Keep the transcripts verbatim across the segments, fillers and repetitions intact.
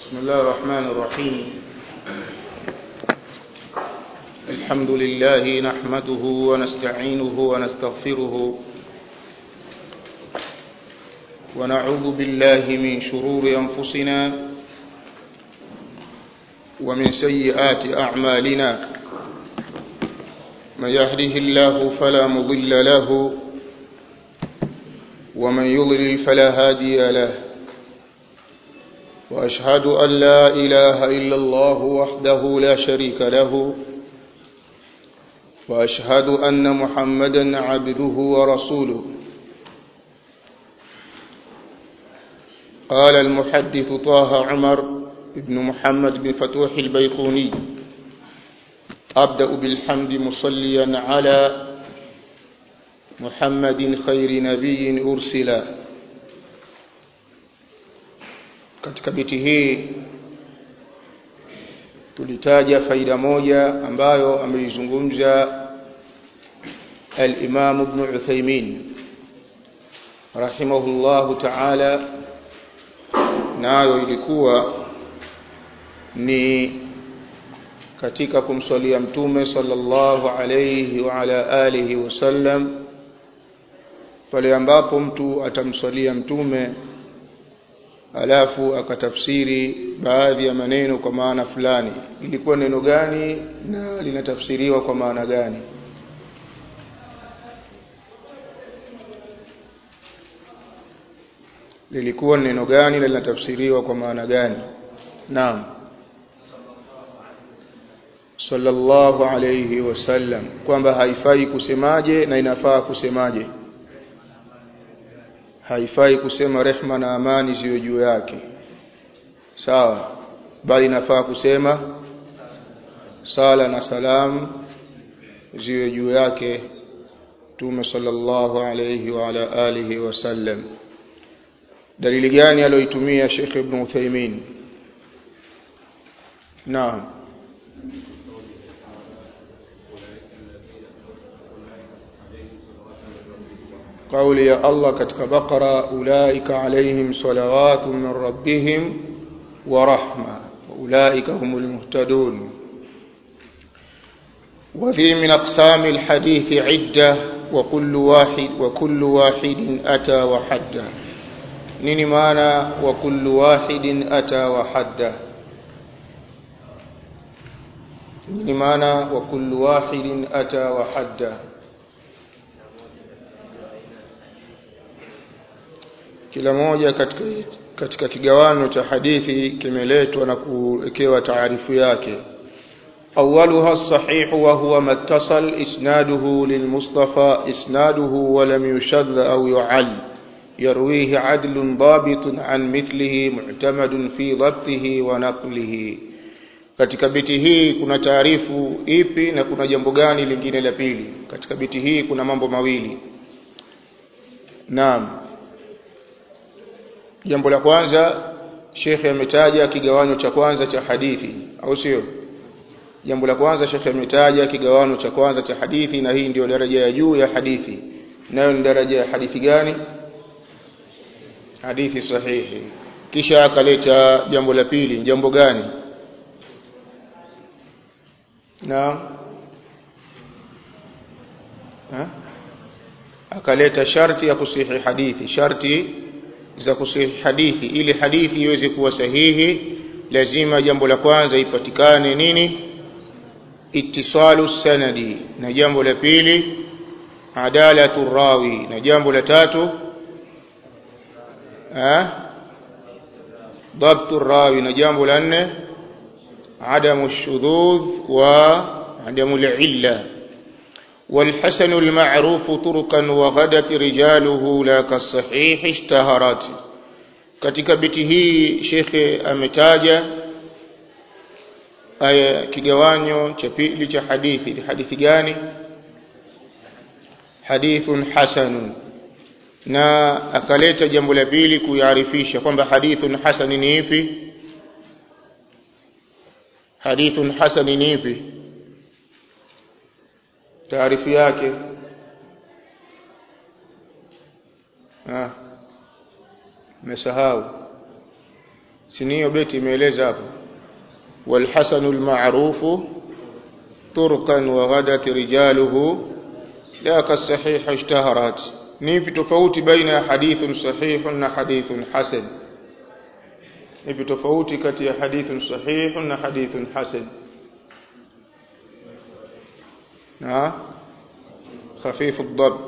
بسم الله الرحمن الرحيم. الحمد لله نحمده ونستعينه ونستغفره ونعوذ بالله من شرور أنفسنا ومن سيئات أعمالنا. من يهده الله فلا مضل له ومن يضلل فلا هادي له. وأشهد أن لا إله إلا الله وحده لا شريك له وأشهد أن محمدا عبده ورسوله. قال المحدث طه عمر بن محمد بن فتوح البيقوني: أبدأ بالحمد مصليا على محمد خير نبي أرسل. Katika biti hii tulitaja faida moja ambayo ameizungumza al-Imam Ibn Uthaymeen rahimahullahu ta'ala, nayo ilikuwa ni katika kumswalia mtume sallallahu alayhi wa ala alihi wasallam. Pale ambapo mtu atamswalia mtume alafu akatafsiri baadhi ya maneno kwa maana fulani, ilikuwa neno gani na linatafsiriwa kwa maana gani? Lilikuwa neno gani na linatafsiriwa kwa maana gani? Naam, sallallahu alayhi wasallam, kwamba haifai kusemaje na inafaa kusemaje. Haifai kusema rehma na amani ziwe juu yake, sawa, bali inafaa kusema sala na salam ziwe juu yake Mtume sallallahu alayhi wa ala alihi wasallam. Dalili gani aliyoitumia Sheikh Ibn Uthaymeen? Naam, قولي يا الله katika Baqara: ulaika alayhim salawatun min rabbihim wa rahma wa ulaika humul muhtadun. wa fi min aqsam alhadith idda wa kullu wahid wa kullu wahidin ata wa hadda. nini maana wa kullu wahidin ata wa hadda? nini maana wa kullu wahidin ata wa hadda? Kila moja katika katika kigawano cha hadithi kimeletwa na kuwekewa taarifu yake. Awwaluha as-sahih wa huwa mattasal isnaduhu lil-Mustafa isnaduhu wa lam yushadh aw yu'al yarwihi 'adlun dabitun 'an mithlihi mu'tamadun fi dhabtihi wa naqlihi. Katika biti hii kuna taarifu ipi na kuna jambo gani lingine la pili? Katika biti hii kuna mambo mawili. Naam, jambo la kwanza, Sheikh ametaja kigawanyo cha kwanza cha hadithi, au sio? Jambo la kwanza Sheikh ametaja kigawanyo cha kwanza cha hadithi, na hii ndio daraja ya juu ya hadithi. Nayo ni daraja ya hadithi gani? Hadithi sahihi. Kisha akaleta jambo la pili. Jambo gani? Naam, ha? Akaleta sharti ya kusihi hadithi, sharti za kusihi hadithi. Ili hadithi iweze kuwa sahihi lazima jambo la kwanza ipatikane nini? Ittisalu sanadi, na jambo la pili adalatu rawi, na jambo la tatu eh dhabtu rawi, na jambo la nne adamu shudhudh wa adamu al-illa. والحسن المعروف طرقا وغدت رجاله لا كالصحيح اشتهرت. katika biti hii Sheikh ametaja aya kigawanyo cha pili cha hadithi. Hadithi gani? Hadithun hasanun. Na akaleta jambo la pili kuiarifisha kwamba hadithun hasan ni ipi? Hadithun hasan ni ipi? taarifu yake. Ah, mesahau. Siniyo beti imeeleza hapo. Wal hasanul ma'rufu turqan wa ghadat rijaluhu la ka sahih ishtaharat. Ni tofauti baina ya hadithun sahihun na hadithun hasan. Ni tofauti kati ya hadithun sahihun na hadithun hasan. Na خفيف الضبط.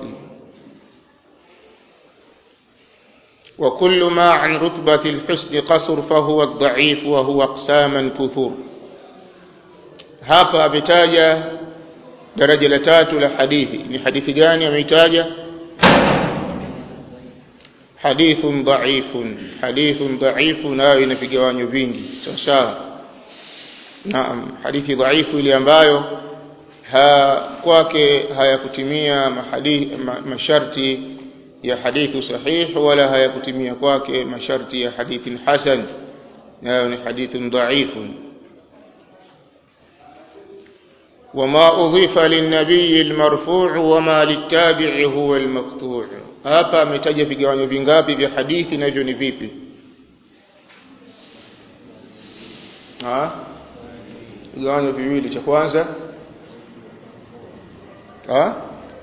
وكل ما عن رتبة الحسن قصر فهو الضعيف وهو أقساما كثر. hapa ametaja daraja la tatu la hadithi. Ni hadithi gani ametaja? Hadithun dha'ifun. Hadithun dha'ifun nayo ina vigawanyo vingi. Sawa. Naam, hadithi dhaifu ile ambayo ha kwake hayakutimia mahadithi masharti ya hadithu sahih wala hayakutimia kwake masharti ya hadithin hasan, nayo ni hadithun dha'ifun. وما أضيف للنبي المرفوع وما للتابع هو المقطوع. hapa ametaja vigawanyo vingapi vya hadithi navyo ni vipi? ah vigawanyo viwili. Cha kwanza ah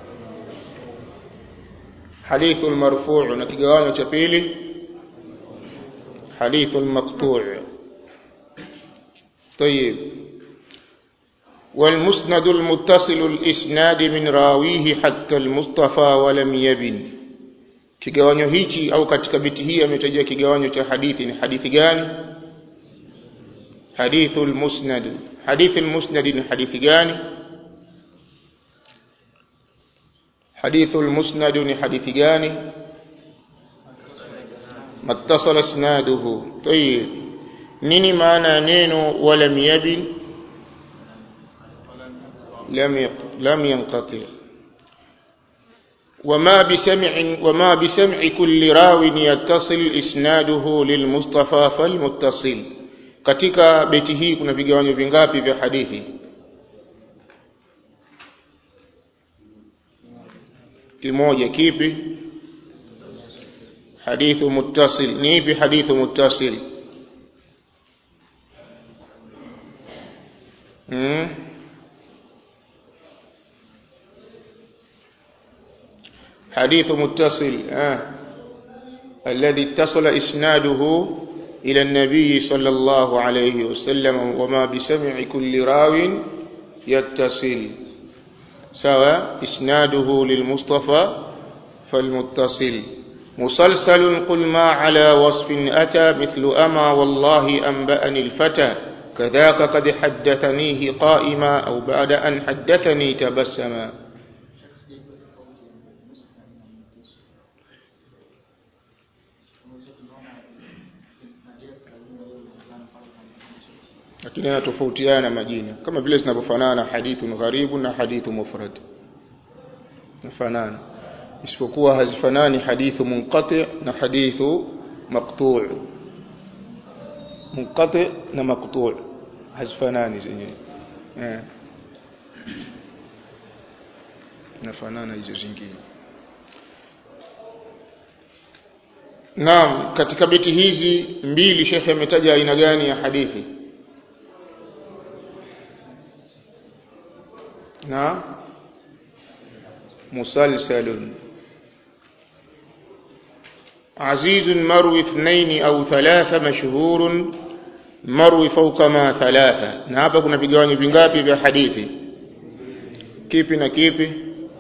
hadithul marfu' na kigawanyo cha pili hadithul maqtu'. طيب. والمسند المتصل الاسناد من راويه حتى المصطفى ولم يبن. kigawanyo hichi au katika biti hii ametaja kigawanyo cha hadithi. Ni hadithi gani? hadithul musnad. hadithul musnad ni hadithi gani? hadithul musnad ni hadithi gani? mattasal isnaduhu. طيب. nini maana neno walam yabin? لم لم ينقطع. وما بسمع وما بسمع كل راو يتصل اسناده للمصطفى فالمتصل. katika beti hii kuna vigawanyo vingapi vya hadithi? kimoja. Kipi? hadithu muttasil. ni ipi hadithu muttasil? hmm? حديث متصل آه. الذي اتصل إسناده إلى النبي صلى الله عليه وسلم وما بسمع كل راو يتصل سواء إسناده للمصطفى فالمتصل. مسلسل قل ما على وصف أتى مثل أما والله أنبأني الفتى كذاك قد حدثنيه قائما أو بعد أن حدثني تبسما. lakini yanatofautiana majina kama vile zinapofanana hadithun gharibun na hadithu mufrad. nafanana isipokuwa hazifanani hadithu munqati' na hadithu maqtu'. munqati' na maqtu' hazifanani zenyewe eh nafanana hizo zingine. Naam, katika beti hizi mbili shekhe ametaja aina gani ya hadithi? na musalsalun. عزيز مروي اثنين أو ثلاثة مشهور مروي فوق ما ثلاثة. na hapa kuna vigawanyo vingapi vya hadithi? kipi na kipi?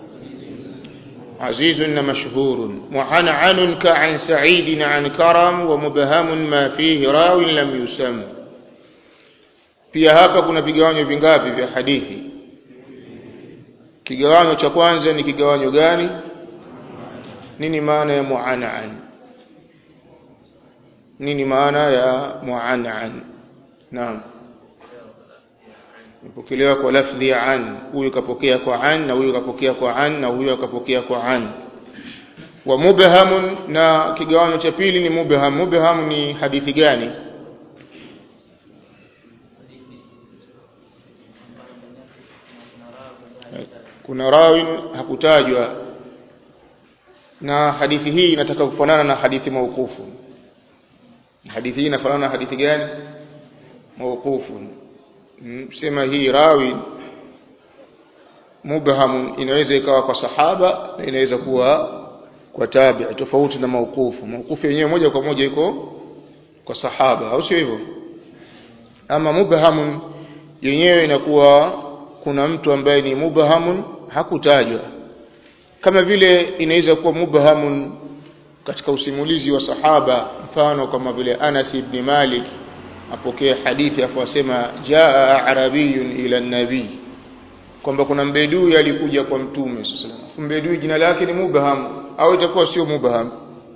عزيز مشهور. معنعن كعن سعيد عن كرم ومبهم ما فيه راو لم يسم. pia hapa kuna vigawanyo vingapi vya hadithi? kigawanyo cha kwanza ni kigawanyo gani? nini maana ya mu'an'an? nini maana ya mu'an'an? naam, mpokelewa kwa lafdhi ya an. huyu kapokea kwa an na huyu kapokea kwa an na huyu kapokea kwa an. wa mubhamun, na kigawanyo cha pili ni mubham. mubham ni hadithi gani? kuna rawin hakutajwa, na hadithi hii inataka kufanana na hadithi maukufu. hadithi hii inafanana na hadithi gani? Mawqufu. Sema hii rawi mubham inaweza ikawa kwa sahaba na inaweza kuwa kwa tabi'i, tofauti na mawqufu. Mawqufu yenyewe moja kwa moja iko kwa sahaba, au sio hivyo? Ama mubham yenyewe inakuwa kuna mtu ambaye ni mubham hakutajwa, kama vile inaweza kuwa mubham katika usimulizi wa sahaba, mfano kama vile Anas ibn Malik apokea hadithi afu asema jaa arabiyun ila an-nabi, kwamba kuna mbedui alikuja kwa mtume sallallahu alaihi wasallam. Mbedui jina lake ni mubham au itakuwa sio mubham?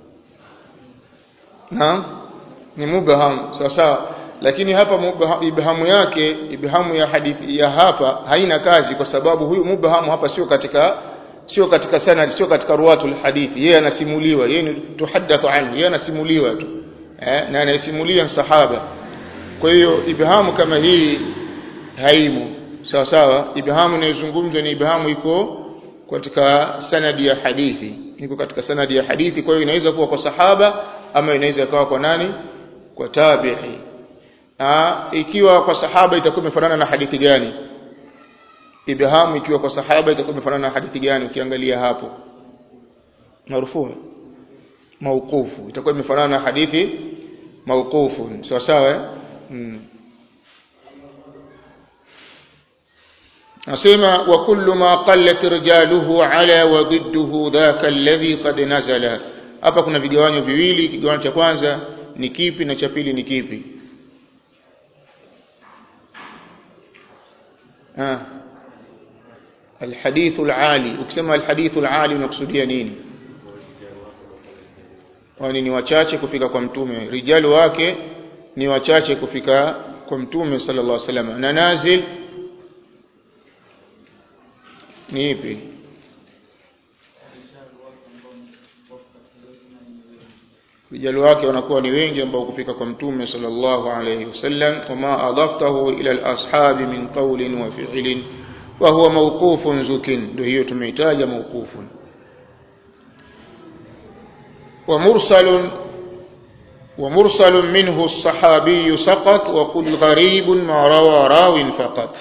Na ni mubham sawa sawa, lakini hapa ibhamu yake, ibhamu ya hadithi ya hapa haina kazi, kwa sababu huyu mubham hapa sio katika sio katika sanad, sio katika ruwatul hadithi. Yeye anasimuliwa, yeye tuhaddathu anhu, yeye anasimuliwa tu eh, na anasimulia sahaba. Kwa hiyo ibhamu kama hii haimu sawa sawa. Ibhamu inayozungumzwa ni ibhamu iko katika sanadi ya hadithi, iko katika sanadi ya hadithi. Kwa hiyo inaweza kuwa kwa sahaba ama inaweza kuwa kwa nani? Kwa tabi'i. Ah, ikiwa kwa sahaba itakuwa imefanana na hadithi gani? Ibhamu ikiwa kwa sahaba itakuwa imefanana na hadithi gani? Ukiangalia hapo marfu, mawqufu, itakuwa imefanana na hadithi mawqufu sawa sawa eh? hmm. Nasema wa kullu ma qallat rijaluhu ala wa didduhu dhaka alladhi qad nazala. Hapa kuna vigawanyo viwili. Kigawanyo cha kwanza ni kipi na cha pili ni kipi? ah الحديث العالي. ukisema الحديث العالي unakusudia nini? Wani ni wachache kufika kwa mtume, rijalu wake ni wachache kufika kwa mtume sallallahu alaihi wasallam. Na nazil ni ipi? Rijalu wake wanakuwa ni wengi ambao kufika kwa mtume sallallahu alaihi wasallam. Wama adaftahu ila al-ashabi min qawlin wa fi'lin wa huwa mawqufun zukin, ndio hiyo tumeitaja mawqufun. Wa mursalun wa mursalun minhu as-sahabi saqat wa qul gharibun ma rawa rawin faqat.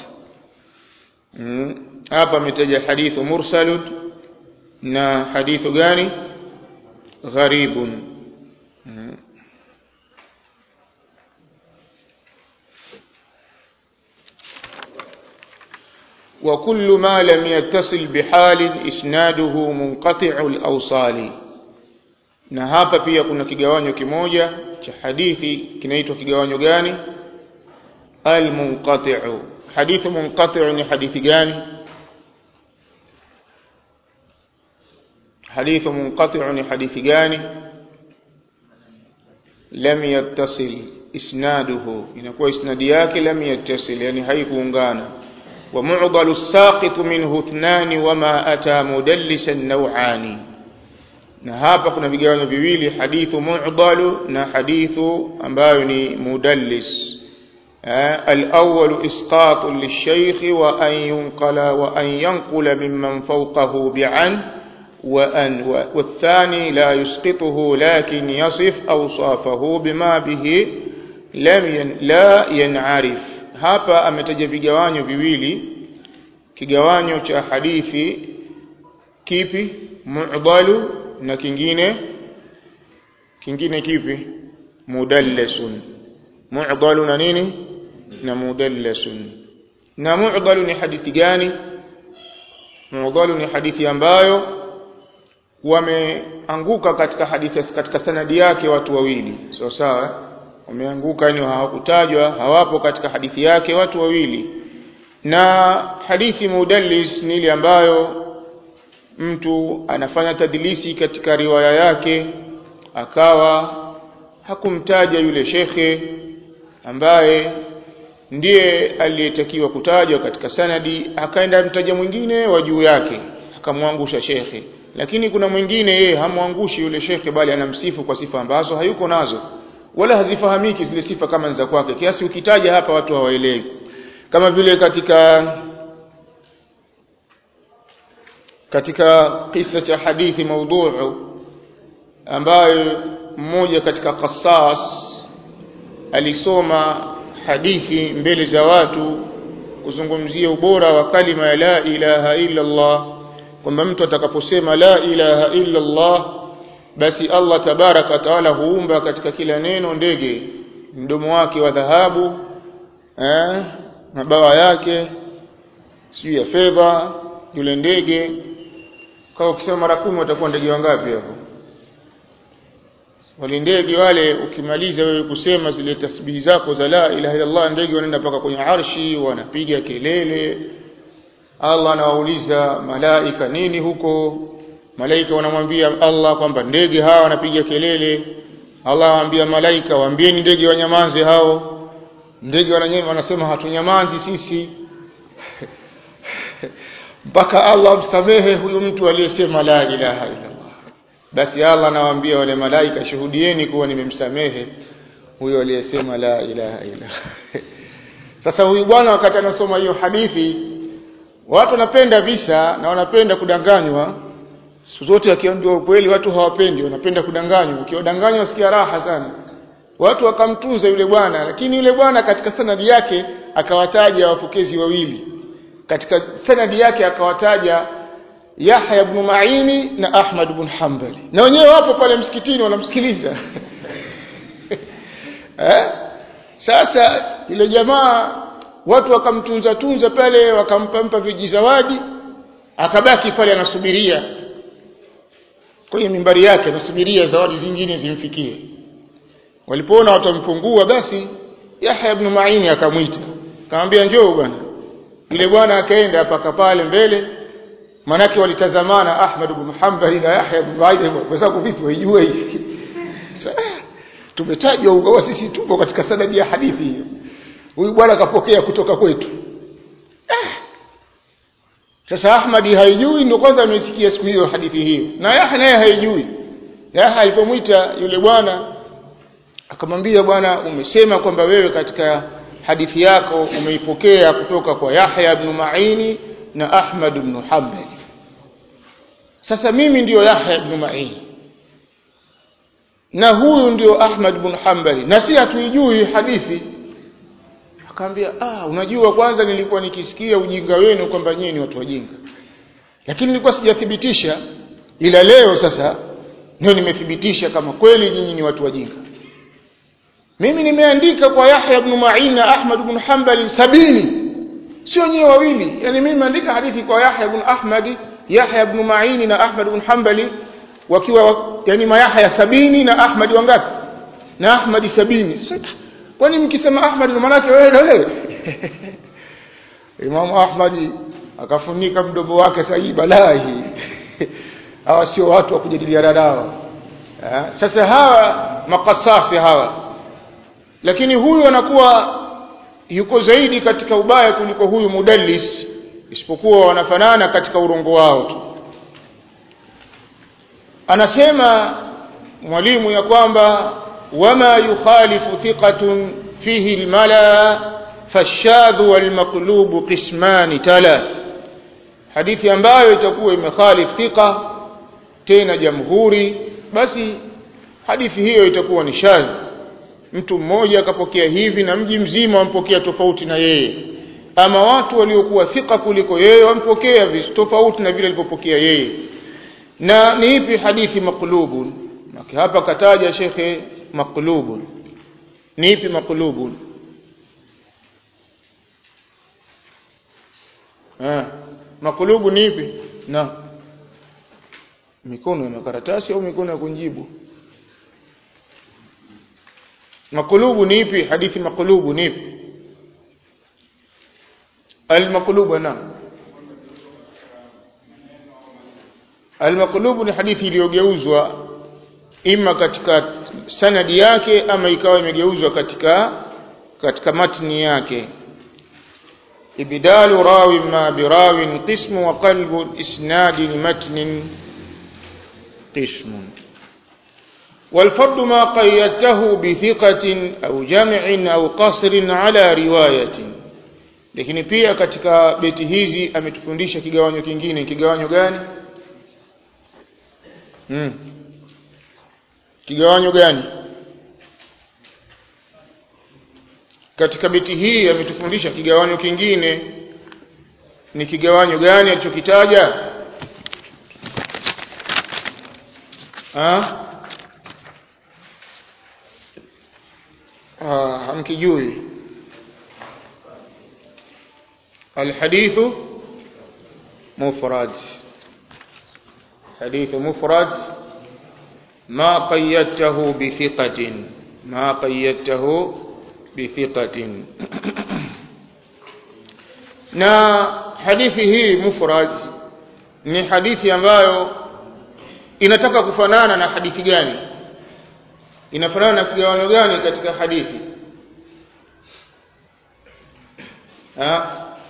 Hapa ametaja hadithu mursalun na hadithu gani? Gharibun. وكل ما لم يتصل بحال إسناده منقطع الأوصال. Na hapa pia kuna kigawanyo kimoja cha hadithi kinaitwa kigawanyo gani? Al-munqati'u. Hadithu munqati'u ni hadithi gani? Hadithu munqati'u ni hadithi gani? Lam yattasil isnaduhu, inakuwa isnadi yake lam yattasil, yani haikuungana. ومعضل الساقط منه اثنان وما أتى مدلسا نوعان. na hapa kuna vigawanyo viwili, hadithu mu'dalu na hadithu ambayo ni mudallis. al-awwal isqatu lish-shaykh wa an yunqala wa an yanqula mimman fawqahu bi'an wa an wath-thani la yusqituhu lakin yasif awsafahu bima bihi lam la yan'arif. Hapa ametaja vigawanyo viwili. Kigawanyo cha hadithi kipi? Mu'dalu, na kingine kingine kipi? Mudallisun. Mu'dalu na nini? Na mudallisun. Na mu'dalu ni hadithi gani? Mu'dalu ni hadithi ambayo wameanguka katika hadithi, katika sanadi yake watu wawili sawa sawa. Wameanguka, yani hawakutajwa, hawapo katika hadithi yake watu wawili. Na hadithi mudallis ni ile ambayo mtu anafanya tadlisi katika riwaya yake, akawa hakumtaja yule shekhe ambaye ndiye aliyetakiwa kutajwa katika sanadi, akaenda mtaja mwingine wa juu yake akamwangusha shekhe. Lakini kuna mwingine yeye hamwangushi yule shekhe, bali anamsifu kwa sifa ambazo hayuko nazo, wala hazifahamiki zile sifa kama ni za kwake, kiasi ukitaja hapa watu hawaelewi. Kama vile katika katika kisa cha hadithi maudhu'u ambayo mmoja katika qassas alisoma hadithi mbele za watu kuzungumzia ubora wa kalima ya la ilaha illa Allah, kwamba mtu atakaposema la ilaha illa Allah basi Allah tabaraka taala huumba katika kila neno ndege, mdomo wake wa dhahabu, eh mabawa yake sio ya fedha, yule ndege. Kwa ukisema mara kumi watakuwa ndege wangapi hapo? Wale ndege wale ukimaliza wewe kusema zile tasbihi zako za la ilaha illa Allah, ndege wanaenda paka kwenye arshi, wanapiga kelele. Allah anawauliza malaika nini huko, malaika wanamwambia Allah kwamba ndege hawa wanapiga kelele. Allah anawaambia malaika, waambieni ndege wanyamaze hao. Ndege wananyema wanasema hatunyamazi sisi. Mpaka Allah msamehe huyu mtu aliyesema la ilaha illa Allah. Basi Allah anawaambia wale malaika, shuhudieni kuwa nimemsamehe huyo aliyesema la ilaha illa. Sasa huyu bwana wakati anasoma hiyo hadithi, watu wanapenda visa na wanapenda kudanganywa. Siku zote akiambiwa ukweli watu hawapendi, wanapenda kudanganywa. Ukiwadanganywa wasikia raha sana. Watu wakamtunza yule bwana, lakini yule bwana katika sanadi yake akawataja wapokezi wawili. Katika sanadi yake akawataja Yahya ibn Ma'ini na Ahmad ibn Hanbali, na wenyewe wapo pale msikitini wanamsikiliza. Eh? Sasa yule jamaa watu wakamtunza tunza pale, wakampa mpa vijizawadi, akabaki pale anasubiria kwenye mimbari yake, anasubiria zawadi zingine zimfikie. Walipoona watu wampungua, basi Yahya ibn Ma'ini akamwita, akamwambia njoo bwana. Yule bwana akaenda hapa pale mbele, manake walitazamana Ahmad ibn Hanbali na Yahya ibn Ma'ini, kwa sababu vipi waijue hii. Tumetajwa ugawa sisi tupo katika sanadi ya hadithi hiyo. Huyu bwana akapokea kutoka kwetu. Sasa Ahmad haijui, ndio kwanza amesikia siku hiyo hadithi hiyo, na Yahya naye haijui. Yahya alipomwita yule bwana akamwambia, bwana umesema kwamba wewe katika hadithi yako umeipokea kutoka kwa Yahya ibn Ma'ini na Ahmad ibn Hanbali. Sasa mimi ndio Yahya ibn Ma'ini na huyu ndio Ahmad ibn Hanbali, na si hatuijui hadithi. Akamwambia, ah unajua kwanza nilikuwa nikisikia ujinga wenu kwamba nyinyi ni watu wajinga, lakini nilikuwa sijathibitisha, ila leo sasa ndio nimethibitisha kama kweli nyinyi ni watu wajinga. Mimi nimeandika kwa Yahya ibn Ma'in na Ahmad ibn Hanbali sabini, sio nyewe wawili. Yani mimi nimeandika hadithi kwa Yahya ibn Ahmad, Yahya ibn Ma'in na Ahmad ibn Hanbali wakiwa yani mayahya sabini na Ahmad wangapi? Na Ahmad sabini. Kwani mkisema Ahmad ni maana yake wewe na wewe? Imam Ahmad akafunika mdomo wake sahihi balahi. Hawa sio watu wa kujadiliana nao. Sasa hawa makasasi hawa, lakini huyu anakuwa yuko zaidi katika ubaya kuliko huyu mudallis, isipokuwa wanafanana katika urongo wao tu. Anasema mwalimu ya kwamba wama yukhalifu thiqatun fihi almala fashadhu walmaqlubu qisman tala, hadithi ambayo itakuwa imekhalif thiqa tena jamhuri, basi hadithi hiyo itakuwa ni shadh. Mtu mmoja akapokea hivi na mji mzima wampokea tofauti na yeye, ama watu waliokuwa thika kuliko yeye wampokea tofauti na vile alipopokea yeye. Na ni ipi hadithi maqlubun? Maki hapa kataja shekhe maqlubun. Ni ipi maqlubun? Ah, maqlubu ni ipi? Na mikono ya karatasi au mikono ya kunjibu? Maqlubu ni ipi? Hadithi maqlubu ni ipi? Al-maqlubu na al-maqlubu ni hadithi iliyogeuzwa ima katika sanadi yake ama ikawa imegeuzwa katika katika matni yake. Ibdalu rawi ma birawin qismu wa qalbu isnadin matnin qismun. والفرد ما قيدته بثقة أو جمع أو قصر على رواية. Lakini pia katika beti hizi ametufundisha kigawanyo kingine. Kigawanyo gani? Hmm. Kigawanyo gani? katika beti hii ametufundisha kigawanyo kingine. Ni kigawanyo gani alichokitaja? Ah ah hamkijui. الحديث مفرد. حديث مفرد ما قيدته بثقة ما قيدته بثقة. na hadithi hii mufrad ni hadithi ambayo inataka kufanana na hadithi gani? Inafanana na kigawanyo gani katika hadithi? Ha?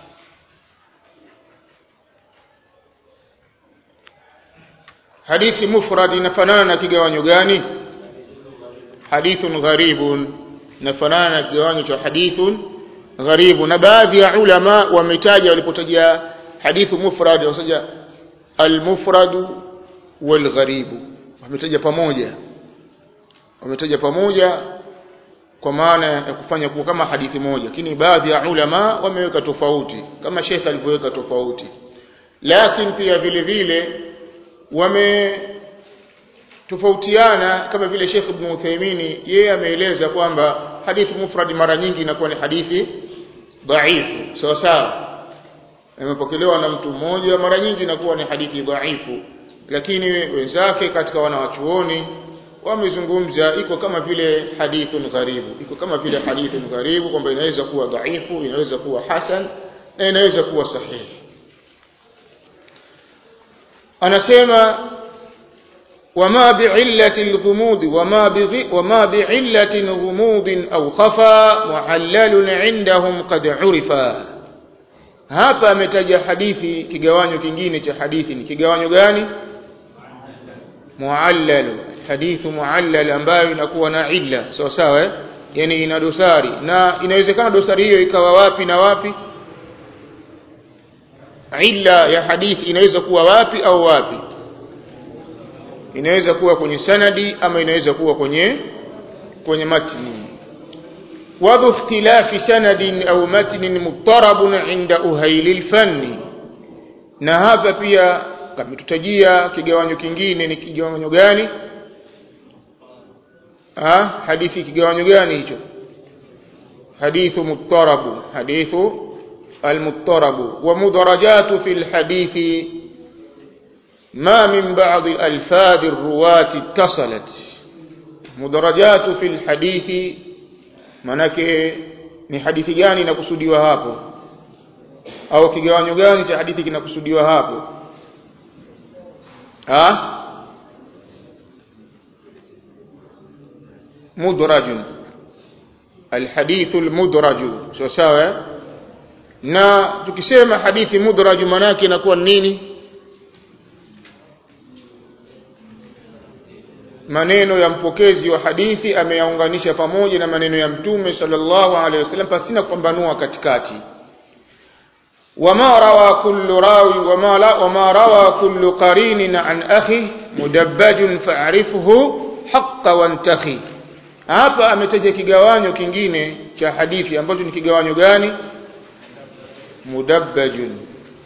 Hadithi mufrad inafanana na kigawanyo gani? Hadithun gharibun. Inafanana na kigawanyo cha hadithun gharibu. Na baadhi ya ulama wametaja walipotaja hadithu mufrad wasaja al-mufrad wal-gharib, wametaja pamoja wametaja pamoja kwa maana ya kufanya kuwa kama hadithi moja, lakini baadhi ya ulama wameweka tofauti kama Sheikh alivyoweka tofauti. Lakini pia vile vile wame tofautiana kama vile Sheikh Ibn Uthaymeen yeye ameeleza kwamba hadithi mufrad mara nyingi inakuwa ni hadithi dhaifu, sawa sawa, imepokelewa na mtu mmoja, mara nyingi inakuwa ni hadithi dhaifu. Lakini wenzake katika wanawachuoni wamezungumza iko kama vile hadithun gharibu, iko kama vile hadithun gharibu kwamba inaweza kuwa dhaifu, inaweza kuwa hasan na inaweza kuwa sahihi. Anasema وما بعلة الغموض وما بغ وما بعلة غموض أو خفا معلل عندهم قد عرفا. hapa ametaja hadithi kigawanyo kingine cha hadithi. Ni kigawanyo gani? Muallal. Hadithu muallal ambayo inakuwa na illa, sawa sawa eh? Yani ina dosari, na inawezekana dosari hiyo ikawa wapi na wapi? Illa ya hadithi inaweza kuwa wapi au wapi? Inaweza kuwa kwenye sanadi ama inaweza kuwa kwenye kwenye matni. Wadhu ikhtilafi sanadin au matnin muttarabun inda uhayl alfanni. Na hapa pia kametutajia kigawanyo kingine. Ni kigawanyo gani? Ah, hadithi kigawanyo gani hicho? Hadithu muttarabu, hadithu almuttarabu. Wa mudarajatu fil hadithi ما من بعض الألفاظ الرواة اتصلت. مدرجات في الحديث manake ni hadithi gani inakusudiwa hapo, au kigawanyo gani cha hadithi kinakusudiwa hapo? ah mudrajun, alhadithu almudraju, sawa sawa. Na tukisema hadithi mudraju manake inakuwa nini? Maneno ya mpokezi wa hadithi ameyaunganisha pamoja na maneno ya Mtume sallallahu alaihi wasallam pasina kupambanua katikati. wama rawa kullu rawi wama la wama rawa kullu qarinin an akhi mudabbajun fa'rifhu haqqa wantakhi. Hapa ametaja kigawanyo kingine cha hadithi ambacho ni kigawanyo gani? Mudabbajun.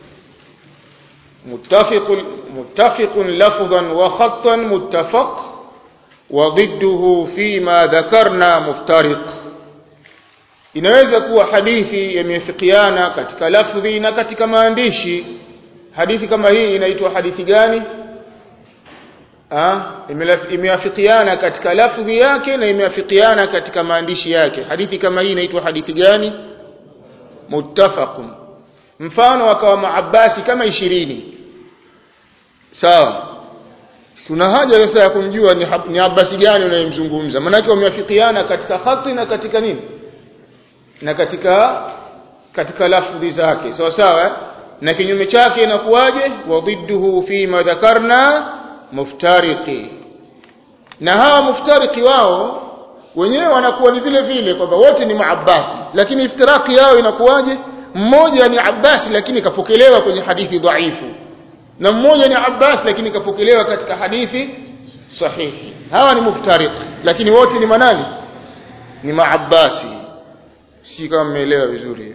muttafiqun muttafiqun lafdhan wa khattan muttafaq وضده فيما ذكرنا مفترق. Inaweza kuwa hadithi yamefikiana katika lafdhi na katika maandishi. Hadithi kama hii inaitwa hadithi gani? Ah, imeafikiana katika lafdhi yake na imeafikiana katika maandishi yake. Hadithi kama hii inaitwa hadithi gani? Muttafaqun. Mfano akawa maabbasi kama ishirini, sawa. Tuna haja sasa ya kumjua ni, ni Abbasi gani unayemzungumza, maana wameafikiana katika khati na katika nini, na katika katika lafdhi zake, sawa sawa. Na kinyume chake inakuwaje? Wadidduhu fi ma dhakarna muftariqi. Na hawa muftariqi wao wenyewe wanakuwa ni vile vile kwamba wote ni maabbasi, lakini iftiraki yao inakuwaje? Mmoja ni Abbasi lakini kapokelewa kwenye hadithi dhaifu, na mmoja ni Abbas lakini kapokelewa katika hadithi sahihi. Hawa ni muftariq, lakini wote ni manani? Ni maabbasi, si kama mmeelewa vizuri.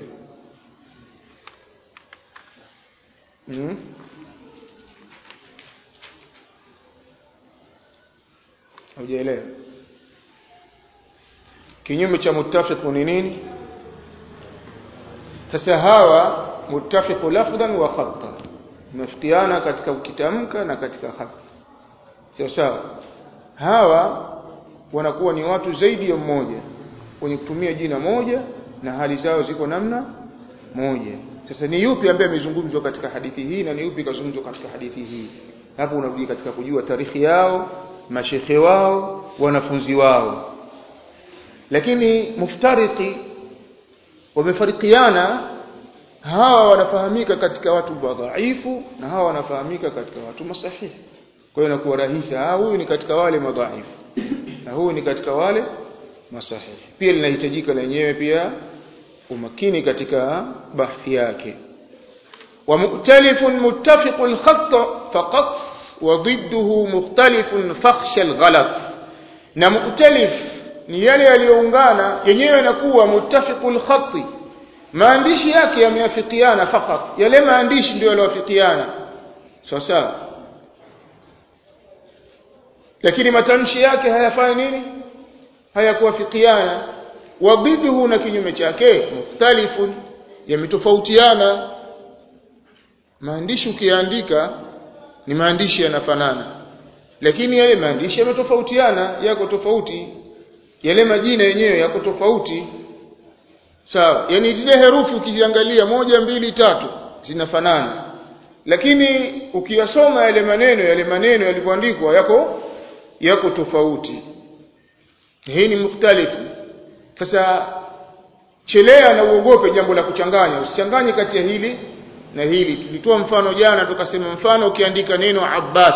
Hmm? Hujaelewa? Kinyume cha muttafiq ni nini? Sasa hawa muttafiq lafdhan wa khatta, nafikiana katika ukitamka na katika khat. Sawa sawa. Hawa wanakuwa ni watu zaidi ya mmoja wenye kutumia jina moja na hali zao ziko namna moja. Sasa ni yupi ambaye amezungumzwa katika hadithi hii na ni yupi kazungumzwa katika hadithi hii? Hapo unarudi katika kujua tarikhi yao, mashekhe wao, wanafunzi wao. Lakini muftariki wamefarikiana, hawa wanafahamika katika watu madhaifu na hawa wanafahamika katika watu masahihi. Kwa hiyo inakuwa rahisi, ah huyu ni katika wale madhaifu na huyu ni katika wale masahihi. Pia linahitajika lenyewe pia umakini katika bahthi yake. Wa mu'talifun muttafiqul khatt faqat wa ضده mukhtalifun fakhsha al-ghalat. Na mu'talif ni yale yaliyoungana yenyewe inakuwa muttafiqul khatt, maandishi yake yameafikiana fakat, yale maandishi ndio yaloafikiana sawa sawa, lakini matamshi yake hayafanyi nini, hayakuafikiana. Wabiduhu na kinyume chake mukhtalifun, yametofautiana. Maandishi ukiandika ni maandishi yanafanana, lakini yale maandishi yametofautiana, yako tofauti. Yale majina yenyewe yako tofauti. Sawa, yani zile herufi ukiziangalia moja mbili tatu zinafanana, lakini ukiyasoma yale maneno yale maneno yalivyoandikwa yako yako tofauti. Hii ni mukhtalifu. Sasa chelea na uogope jambo la kuchanganya, usichanganye kati ya hili na hili. Tulitoa mfano jana tukasema, mfano ukiandika neno Abbas,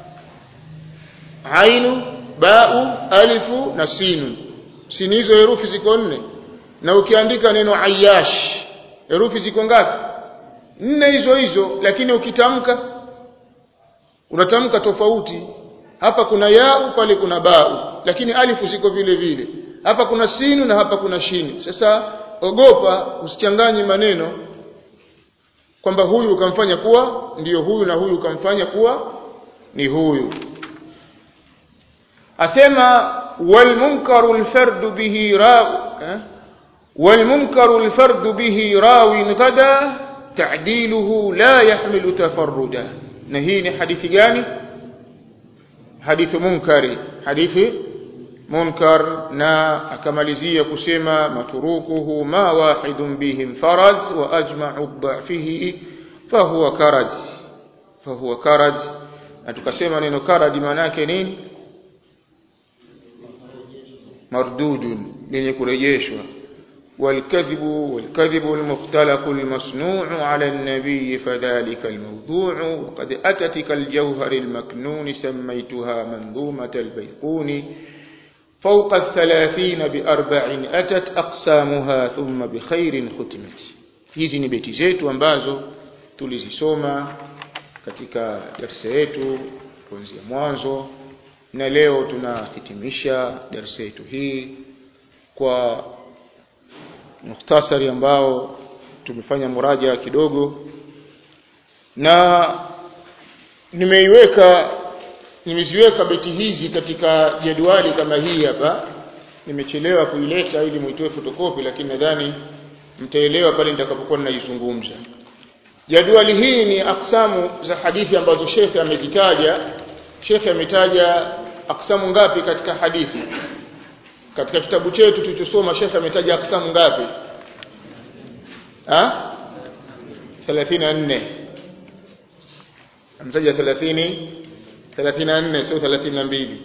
ainu, ba'u, alifu na sinu. Sini hizo herufi ziko nne. Na ukiandika neno Ayyash, herufi ziko ngapi? Nne hizo hizo, lakini ukitamka unatamka tofauti. Hapa kuna yau, pale kuna ba'u, lakini alifu ziko vile vile. Hapa kuna sinu na hapa kuna shini. Sasa ogopa usichanganye maneno kwamba huyu ukamfanya kuwa ndiyo huyu na huyu ukamfanya kuwa ni huyu. Asema wal munkaru al fardu bihi rawi eh? wal munkaru al fardu bihi rawin ghada ta'diluhu la yahmilu tafarruda. Na hii ni hadithi gani? Hadithi munkari, hadithi munkar. Na akamalizia kusema maturukuhu ma wahidun bihim farad wa ajma'u dha'fihi fahuwa karaj, fahuwa karaj. Na tukasema neno karaj maana yake nini? Mardudun, lenye kurejeshwa. والكذب والكذب المختلق المصنوع على النبي فذلك الموضوع. وقد أتت كالجوهر المكنون سميتها منظومة البيقوني فوق الثلاثين بأربع أتت أقسامها ثم بخير ختمت. hizi ni beti zetu ambazo tulizisoma katika darasa yetu kuanzia mwanzo, na leo tunahitimisha darasa yetu hii kwa mukhtasari ambao tumefanya muraja kidogo. Na nimeiweka nimeziweka beti hizi katika jadwali kama hii hapa. Nimechelewa kuileta ili muitoe fotokopi, lakini nadhani mtaelewa pale nitakapokuwa ninaizungumza. Jadwali hii ni aksamu za hadithi ambazo Sheikh amezitaja. Sheikh ametaja aksamu ngapi katika hadithi? Katika kitabu chetu tulichosoma Sheikh ametaja aksamu ngapi? Ah? thelathini na nne. Ametaja thelathini thelathini na nne, sio thelathini na mbili.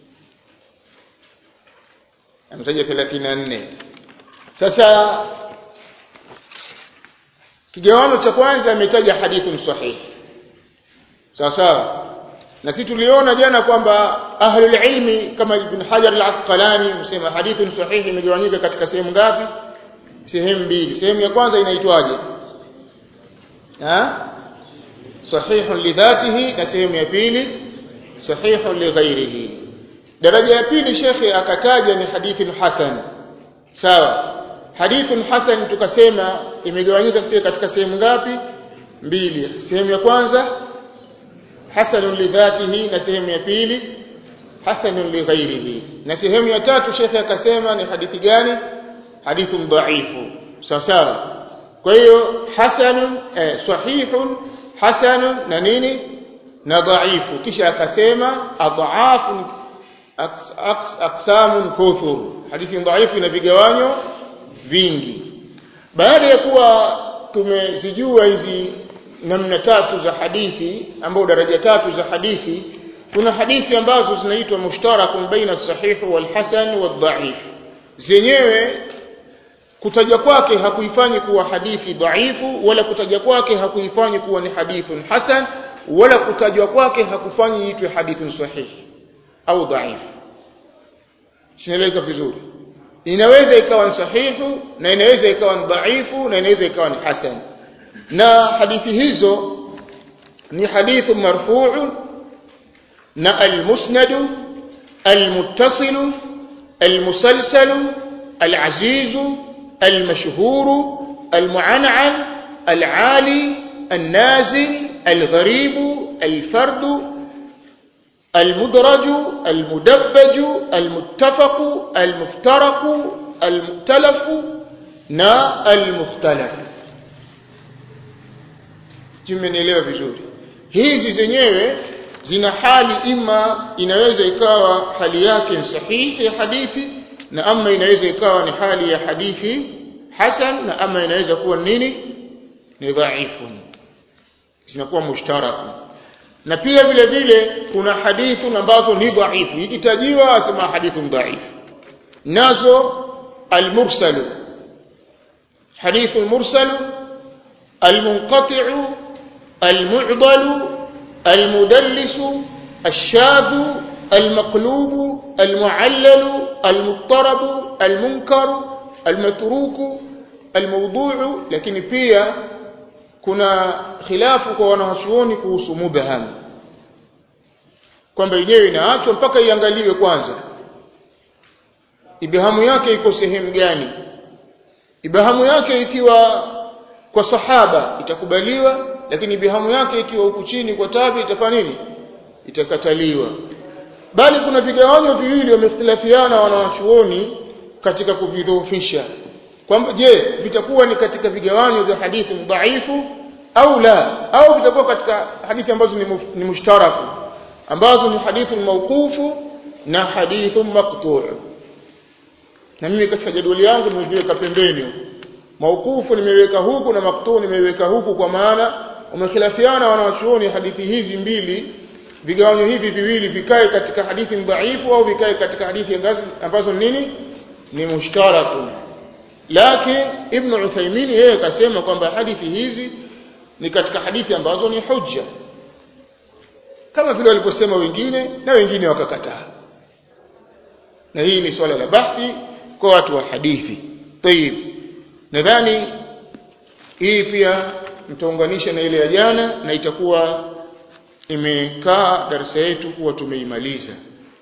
Ametaja thelathini na nne. Sasa kigawano cha kwanza ametaja hadithun sahih. Sawa sawa. Na sisi tuliona jana kwamba ahlul ilmi kama Ibn Hajar al-Asqalani msema hadithun sahih imegawanyika katika sehemu ngapi? Sehemu mbili. Sehemu ya kwanza inaitwaje? Ha? Sahihun li dhatihi, na sehemu ya pili sahihun li ghairihi. Daraja ya pili Sheikh akataja ni hadithun hasan. Sawa. hadithun hasan tukasema imegawanyika pia katika sehemu ngapi? Mbili. Sehemu ya kwanza hasanun li dhatihi, na sehemu ya pili hasanun li ghairihi, na sehemu ya tatu shekhe akasema ni hadithi gani? Hadithun dhaifu. sawa sawa. Kwa hiyo hasanun eh, sahihun, hasanun na nini na dhaifu. Kisha akasema adhaafun aks, aks, aksamun kuthur, hadithi dhaifu ina vigawanyo vingi. Baada ya kuwa tumezijua hizi namna tatu za hadithi, ambao daraja tatu za hadithi, kuna hadithi ambazo zinaitwa mushtarakun baina as-sahih wal hasan wal dhaif. Zenyewe kutaja kwake hakuifanyi kuwa hadithi dhaifu, wala kutaja kwake hakuifanyi kuwa ni hadithun hasan, wala kutajwa kwake hakufanyi itwe hadithun sahih au dhaif. Sinaeleka vizuri. Inaweza ikawa ni sahihu na inaweza ikawa ni dhaifu na inaweza ikawa ni hasan. Na hadithi hizo ni hadithu marfu'u na al-musnadu, al-muttasilu, al-musalsalu, al-azizu, al-mashhuru, al-mu'an'an, al-'ali, al-nazil, al-gharibu, al-fardu, المدرج المدبج المتفق المفترق المختلف na المختلف. Tumenielewa vizuri. Hizi zenyewe zina hali, ima inaweza ikawa hali yake sahihi ya hadithi, na ama inaweza ikawa ni hali ya hadithi hasan, na ama inaweza kuwa nini ni dhaifu, zinakuwa mushtaraka. Na pia vile vile kuna hadithu ambazo ni dhaifu, ikitajiwa asema hadithu dhaif. Nazo al-mursalu, hadithu al-mursalu, al-munqati'u, al-mu'dalu, al-mudallisu, al-shadhu, al-maqlubu, al-mu'allalu, al-muttarabu, al-munkaru, al-matruku, al-mawdu'u. Lakini pia kuna khilafu kwa wanawachuoni kuhusu mubham, kwamba yenyewe inaachwa mpaka iangaliwe kwanza ibhamu yake iko sehemu gani. Ibhamu yake ikiwa kwa sahaba itakubaliwa, lakini ibhamu yake ikiwa huku chini kwa tabi itafanya nini? Itakataliwa. Bali kuna vigawanyo viwili wamehitilafiana wanawachuoni katika kuvidhoofisha, kwamba je, vitakuwa ni katika vigawanyo vya hadithi dhaifu au la, au vitakuwa katika hadithi ambazo ni, ni mushtaraku, ambazo ni hadithi mawqufu na hadithi maqtu'. Na mimi katika jadwali yangu nimeweka pembeni mawqufu, nimeweka huku, na maqtu' nimeweka huku, kwa maana umekhilafiana wanawachuoni hadithi hizi mbili, vigawanyo hivi viwili vikae katika hadithi dhaifu au vikae katika hadithi ambazo nini ni mushtaraku. Lakini Ibn Uthaymeen yeye akasema kwamba hadithi hizi ni katika hadithi ambazo ni hujja, kama vile waliposema wengine na wengine wakakataa. Na hii ni swala la bahthi kwa watu wa hadithi. Tayib, nadhani hii pia mtaunganisha na ile ya jana, na itakuwa imekaa darasa yetu kuwa tumeimaliza.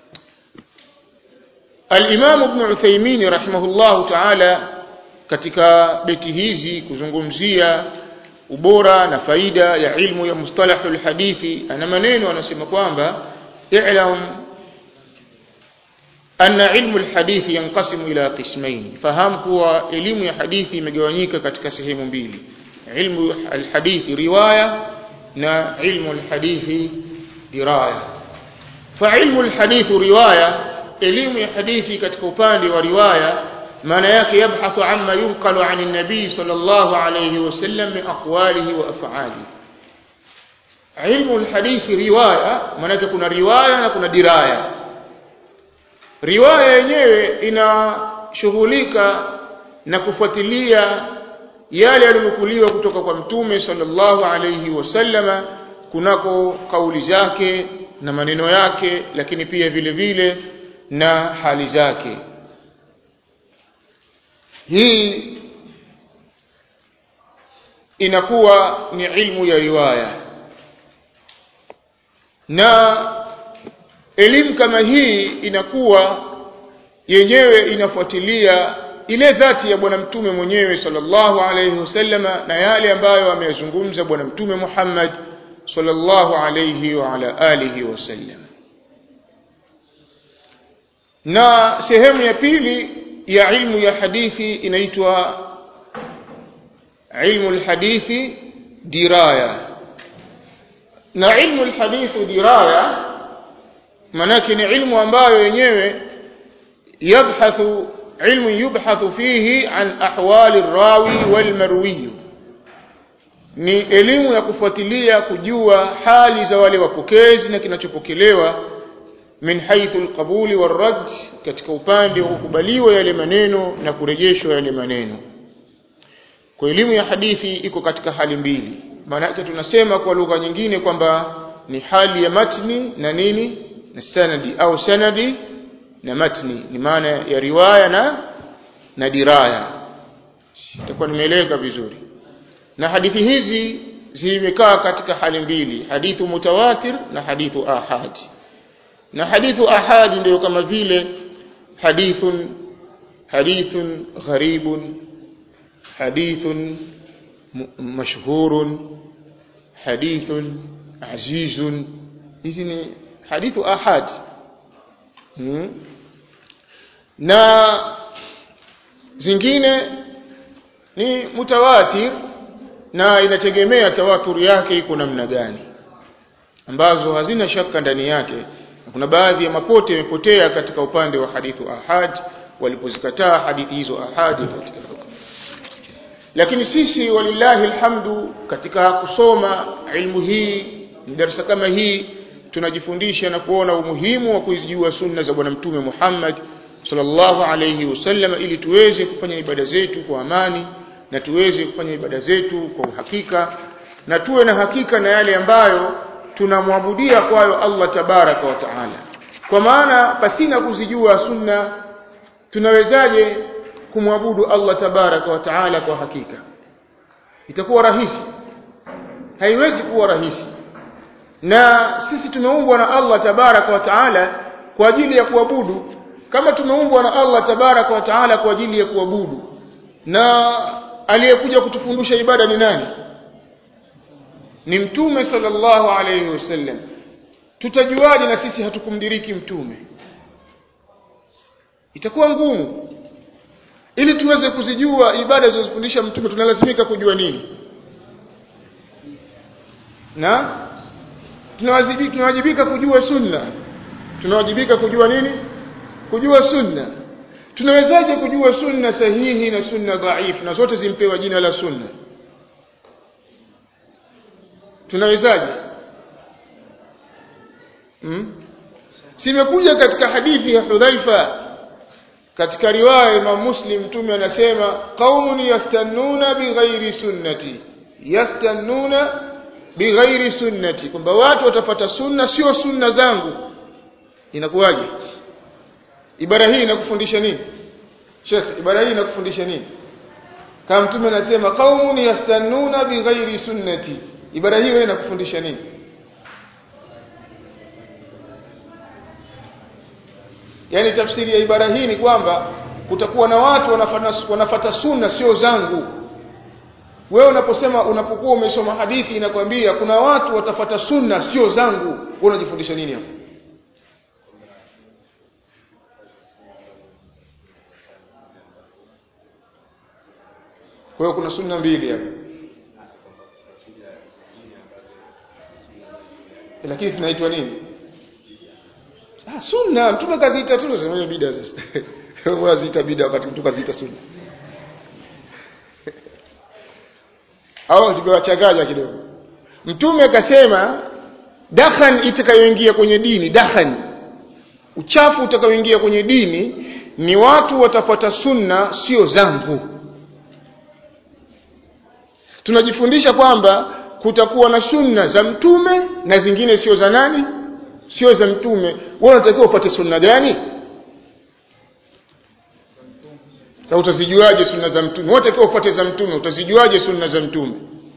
Al-Imam Ibn Uthaymeen rahimahullahu ta'ala katika beti hizi kuzungumzia ubora na faida ya ilmu ya mustalahul hadithi, ana maneno anasema kwamba i'lam anna ilmu alhadithi yanqasimu ila qismayn, fahamu kuwa elimu ya hadithi imegawanyika katika sehemu mbili: ilmu alhadithi riwaya na ilmu alhadithi diraya. Fa ilmu alhadithi riwaya, elimu ya hadithi katika upande wa riwaya, maana yake yabhathu amma yunqalu an an-nabii sallallahu alayhi wasallam min aqwalihi wa af'alihi. Ilmu al-hadithi riwaya, maana yake kuna riwaya na kuna diraya. Riwaya yenyewe inashughulika na kufuatilia yale yaliyonukuliwa kutoka kwa mtume sallallahu alayhi wasallama, kunako kauli zake na maneno yake, lakini pia vile vile na hali zake. Hii inakuwa ni ilmu ya riwaya. Na elimu kama hii inakuwa yenyewe inafuatilia ile dhati ya bwana mtume mwenyewe sallallahu alayhi wasallama na yale ambayo ameyazungumza bwana mtume Muhammad sallallahu alayhi wa ala alihi wasallam. Na sehemu ya pili ya ilmu ya hadithi inaitwa ilmu alhadithi diraya. Na ilmu alhadithi diraya manake ni ilmu ambayo yenyewe yabhathu ilmu yubhathu fihi an ahwali rawi wal marwi, ni elimu ya kufuatilia kujua hali za wale wapokezi na kinachopokelewa min haythu alqabuli warad, katika upande wa kukubaliwa yale maneno na kurejeshwa yale maneno. Kwa elimu ya hadithi iko katika hali mbili. Maana yake tunasema kwa lugha nyingine kwamba ni hali ya matni na nini na sanadi, au sanadi na matni, ni maana ya riwaya na na diraya. Itakuwa nimeeleza vizuri. Na hadithi hizi zimekaa katika hali mbili, hadithu mutawatir na hadithu ahad. Na hadithu ahad ndio kama vile hadithun hadithun gharibun, hadithun mashhurun, hadithun azizun. Hizi ni hadithu ahad. Hmm. Na zingine ni mutawatir, na inategemea tawatur yake iko namna gani, ambazo hazina shaka ndani yake. Kuna baadhi ya mapote yamepotea katika upande wa hadithu ahad walipozikataa hadithi hizo ahadi katika. Lakini sisi walillahi alhamdu katika kusoma ilmu hii, darasa kama hii, tunajifundisha na kuona umuhimu wa kuzijua sunna za bwana mtume Muhammad sallallahu alayhi wasallam, ili tuweze kufanya ibada zetu kwa amani na tuweze kufanya ibada zetu kwa uhakika, na tuwe na hakika na yale ambayo tunamwabudia kwayo Allah tabaraka wa taala. Kwa maana pasina kuzijua sunna tunawezaje kumwabudu Allah tabaraka wa taala kwa hakika? Itakuwa rahisi? Haiwezi kuwa rahisi. Na sisi tumeumbwa na Allah tabaraka wa taala kwa ajili ya kuabudu. Kama tumeumbwa na Allah tabaraka wa taala kwa ajili ya kuabudu, na aliyekuja kutufundisha ibada ni nani? Ni mtume sallallahu alayhi wasallam. Tutajuaje na sisi hatukumdiriki mtume? Itakuwa ngumu. Ili tuweze kuzijua ibada zilizofundisha mtume tunalazimika kujua nini? Na tunawajibika tunawajibika kujua sunna. Tunawajibika kujua nini? Kujua sunna. Tunawezaje kujua sunna sahihi na sunna dhaifu, na zote zimpewa jina la sunna? Tunawezaje? Hmm? Simekuja katika hadithi ya Hudhaifa katika riwaya ya Imam Muslim, mtume anasema qaumun yastannuna bighairi sunnati, yastannuna bighairi sunnati, kwamba watu watafuata sunna sio sunna zangu. Inakuwaje? Ibara hii inakufundisha nini? Sheikh, ibara hii inakufundisha nini? Kama mtume anasema qaumun yastannuna bighairi sunnati, ibara hii inakufundisha nini? Yani tafsiri ya ibara hii ni kwamba kutakuwa na watu wanafuata sunna sio zangu. Wewe unaposema, unapokuwa umesoma hadithi inakwambia kuna watu watafuata sunna sio zangu, wewe unajifundisha nini hapo? Kwa hiyo kuna sunna mbili hapo. Lakini tunaitwa nini? Ah, sunna. Mtume kaziita tu sema bid'a sasa. Wewe unaziita bid'a wakati mtu kaziita sunna. Au tukawachanganya kidogo. Mtume akasema dakhan itakayoingia kwenye dini, dakhan, uchafu utakayoingia kwenye dini ni watu watapata sunna sio zangu. Tunajifundisha kwamba kutakuwa na sunna za mtume na zingine sio za nani? Sio za mtume. Wewe unatakiwa ufuate sunna gani? Sasa utazijuaje sunna za mtume? Wewe unatakiwa ufuate za mtume, utazijuaje sunna za mtume?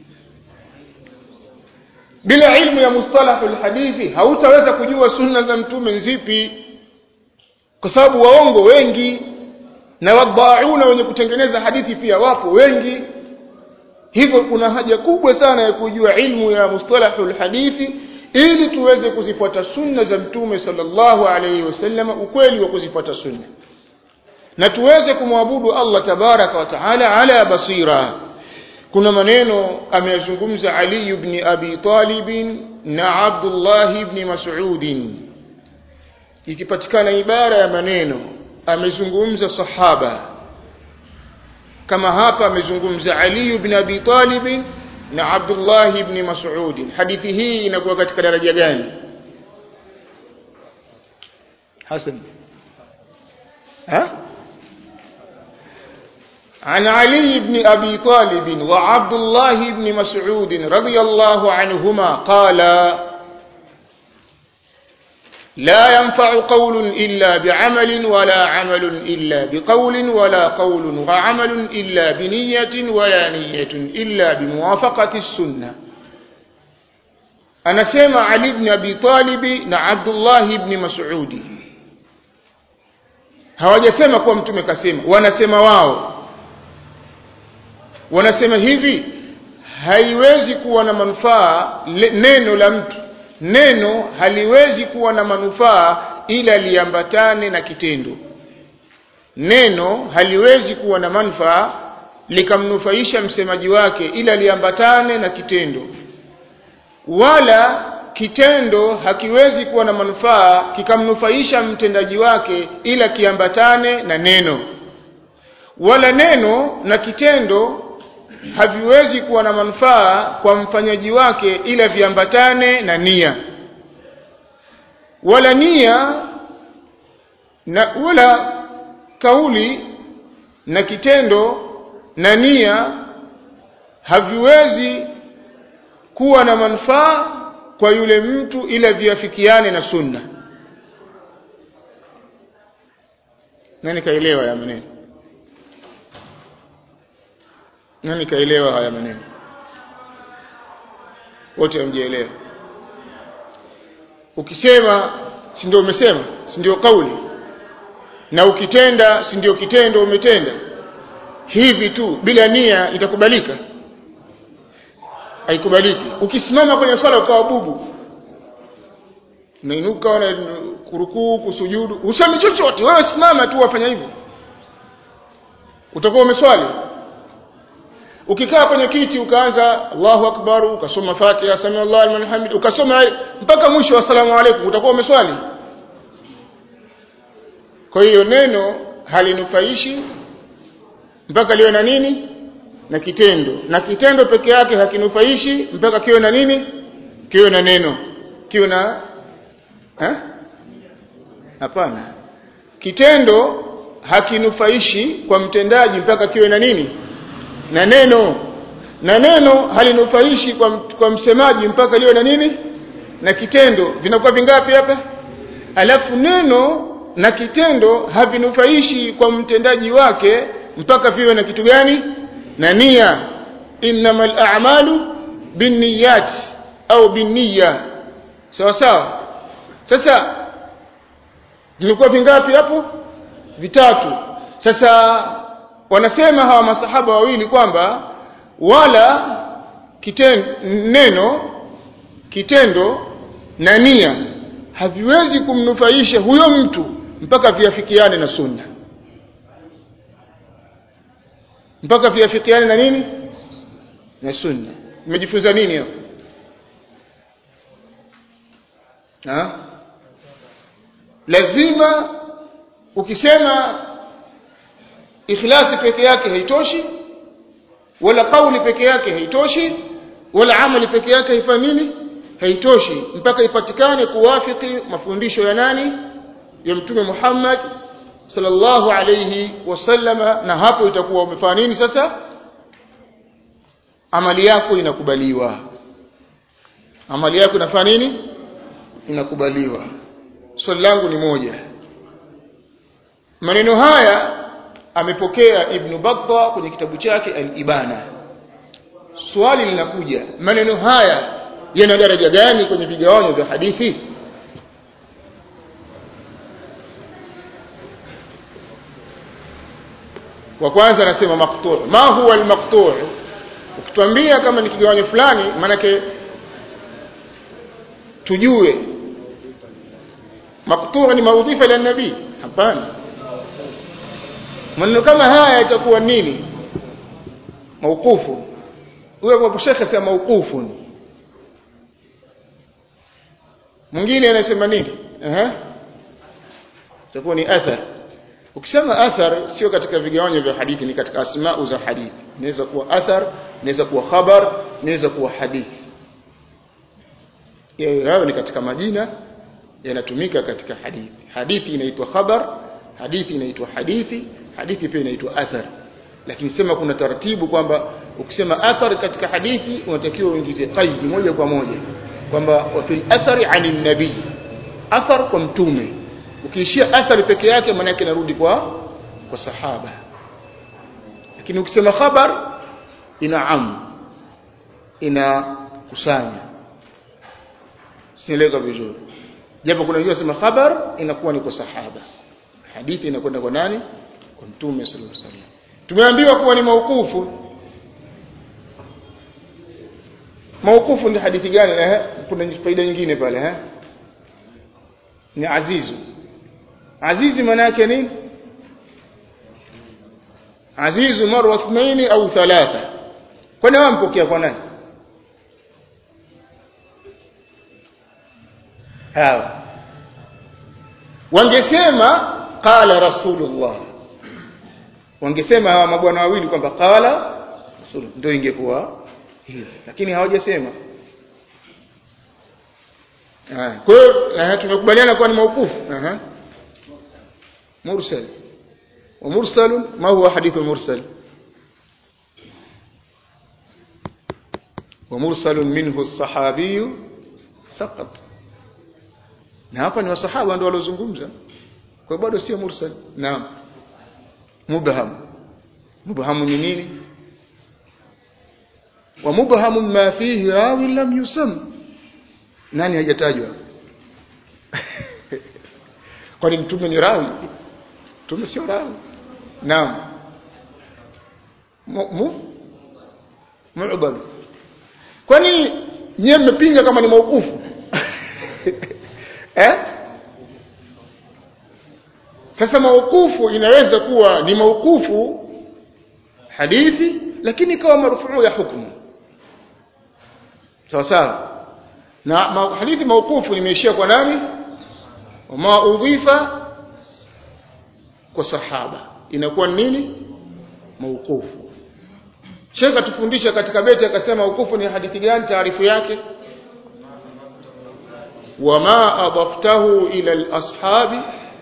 Bila ilmu ya mustalahul hadithi hautaweza kujua sunna za mtume zipi, kwa sababu waongo wengi. na wadhauna wenye kutengeneza hadithi pia wapo wengi. Hivyo kuna haja kubwa sana ya kujua ilmu ya mustalahul hadithi ili tuweze kuzifuata sunna za Mtume sallallahu alayhi wasallam, ukweli wa kuzifuata sunna, na tuweze kumwabudu Allah tabaraka wa taala ala basira. Kuna maneno ameyazungumza Ali ibn Abi Talib na Abdullah ibn Mas'ud. Ikipatikana ibara ya maneno amezungumza sahaba, kama hapa amezungumza Ali ibn Abi Talib na Abdullah ibn Mas'ud, hadithi hii inakuwa katika daraja gani? Hasan ha عن علي بن أبي طالب وعبد الله بن مسعود رضي الله عنهما قال لا ينفع قول إلا بعمل ولا عمل إلا بقول ولا قول وعمل إلا بنية ولا نية إلا بموافقة السنة. أنا سمع علي بن أبي طالب وعبد الله بن مسعود hawajasema kwa mtume kasema, wanasema wao. Wanasema hivi, haiwezi kuwa na manufaa neno la mtu, neno haliwezi kuwa na manufaa ila liambatane na kitendo. Neno haliwezi kuwa na manufaa likamnufaisha msemaji wake ila liambatane na kitendo, wala kitendo hakiwezi kuwa na manufaa kikamnufaisha mtendaji wake ila kiambatane na neno, wala neno na kitendo haviwezi kuwa na manufaa kwa mfanyaji wake ila viambatane na nia, wala nia na wala kauli na kitendo na nia haviwezi kuwa na manufaa kwa yule mtu ila viafikiane na sunna. Nani kaelewa ya maneno? Nani kaelewa haya maneno? Wote hamjaelewa. Ukisema si ndio umesema, si ndio kauli, na ukitenda si ndio kitendo umetenda. Hivi tu bila nia itakubalika? Haikubaliki. Ukisimama kwenye swala ukawa bubu, unainuka na kurukuu kusujudu, usemi chochote, wewe simama tu wafanya hivyo, utakuwa umeswali. Ukikaa kwenye kiti ukaanza Allahu Akbar, ukasoma Fatiha, Sami Allahu liman hamid, ukasoma mpaka mwisho wa salamu alaykum, utakuwa umeswali. Kwa hiyo neno halinufaishi mpaka liwe na nini? Na kitendo. Na kitendo peke yake hakinufaishi mpaka kiwe na nini? Kiwe na neno. Kiwe na eh? Hapana. Kitendo hakinufaishi kwa mtendaji mpaka kiwe na nini? Na neno. Na neno halinufaishi kwa, kwa msemaji mpaka liwe na nini? Na kitendo. Vinakuwa vingapi hapa? Alafu neno na kitendo havinufaishi kwa mtendaji wake mpaka viwe na kitu gani? Na nia. Innamal a'malu binniyat au binniya. Sawa sawa. Sasa vilikuwa vingapi hapo? Vitatu. Sasa wanasema hawa masahaba wawili kwamba wala kitendo, neno, kitendo na nia haviwezi kumnufaisha huyo mtu mpaka viafikiane na sunna. Mpaka viafikiane na nini? Na sunna. Umejifunza nini hapo? Ha? Lazima ukisema ikhlasi peke yake haitoshi, wala kauli peke yake haitoshi, wala amali peke yake haifanyi nini? Haitoshi, mpaka ipatikane kuwafiki mafundisho ya nani? Ya Mtume Muhammad sallallahu alayhi wasallama. Na hapo itakuwa umefanya nini sasa? Amali yako inakubaliwa. Amali yako inafanya nini? Inakubaliwa. Swali langu ni moja. Maneno haya amepokea Ibn Battah kwenye kitabu chake Al-Ibana. Swali linakuja, maneno haya yana daraja gani kwenye vigawanyo vya hadithi? wa kwanza anasema maqtu'. Ma huwa al-maqtu'? Ukituambia kama ni kigawanyo fulani maana yake tujue maqtu' ni maudhifa ila nabii. Hapana, maneno kama haya yatakuwa nini? Mauqufu. Huyo Abu Sheikh asema mauqufu. Mwingine anasema nini? Ehe, itakuwa ni athar. Ukisema athar sio katika vigawanyo vya hadithi, ni katika asma'u za hadithi. Inaweza kuwa athar, inaweza kuwa khabar, inaweza kuwa hadithi. Yao ni katika majina yanatumika katika hadithi. Hadithi inaitwa khabar, hadithi inaitwa hadithi, hadithi pia inaitwa athar. Lakini sema kuna taratibu kwamba ukisema athar katika hadithi unatakiwa uingize qaid moja kwa moja kwamba wa fil athari 'anil nabii, athar kwa mtume. Ukiishia athari peke yake maana yake inarudi kwa kwa sahaba. Lakini ukisema khabar ina am, ina kusanya. Sieleka vizuri. Japo kuna hiyo sema khabar inakuwa ni kwa sahaba, hadithi inakwenda kwa nani? Kwa mtume sallallahu alaihi wasallam. Tumeambiwa kuwa ni mauqufu. Mauqufu ni hadithi gani? Eh, kuna faida nyingine pale eh, ni azizu. Azizi maana yake nini? Azizu marwa ithnaini au thalatha. Kwani wao mpokea kwa nani? Hawa wangesema qala rasulullah, wangesema hawa mabwana wawili kwamba qala rasul, ndio ingekuwa hiyo, lakini hawajasema. Ah, kwa hiyo tunakubaliana kwa ni mauqufu. Aha, mursal. Wa mursal ma huwa hadithu mursal? Wa mursal minhu as-sahabi saqat. Na hapa ni wasahaba ndio walozungumza, kwa bado sio mursal. Naam. Mubham. Mubham ni nini? Wa mubham ma fihi rawi lam yusam. Nani hajatajwa? Kwani mtume ni rawi? Mtume sio rawi. Naam. Mu mu'bad. Kwani nyie mmepinga kama ni mauqufu? Eh? Sasa mauqufu inaweza kuwa ni mauqufu hadithi lakini ikawa marfuu ya hukumu. Sawa sawa. Na hadithi mauqufu imeishia kwa nani? Wama udhifa kwa sahaba, inakuwa nini? Mauqufu. Sheikh atufundisha katika beti akasema mauqufu ni hadithi gani? Taarifu yake wama adaftahu ila al-ashabi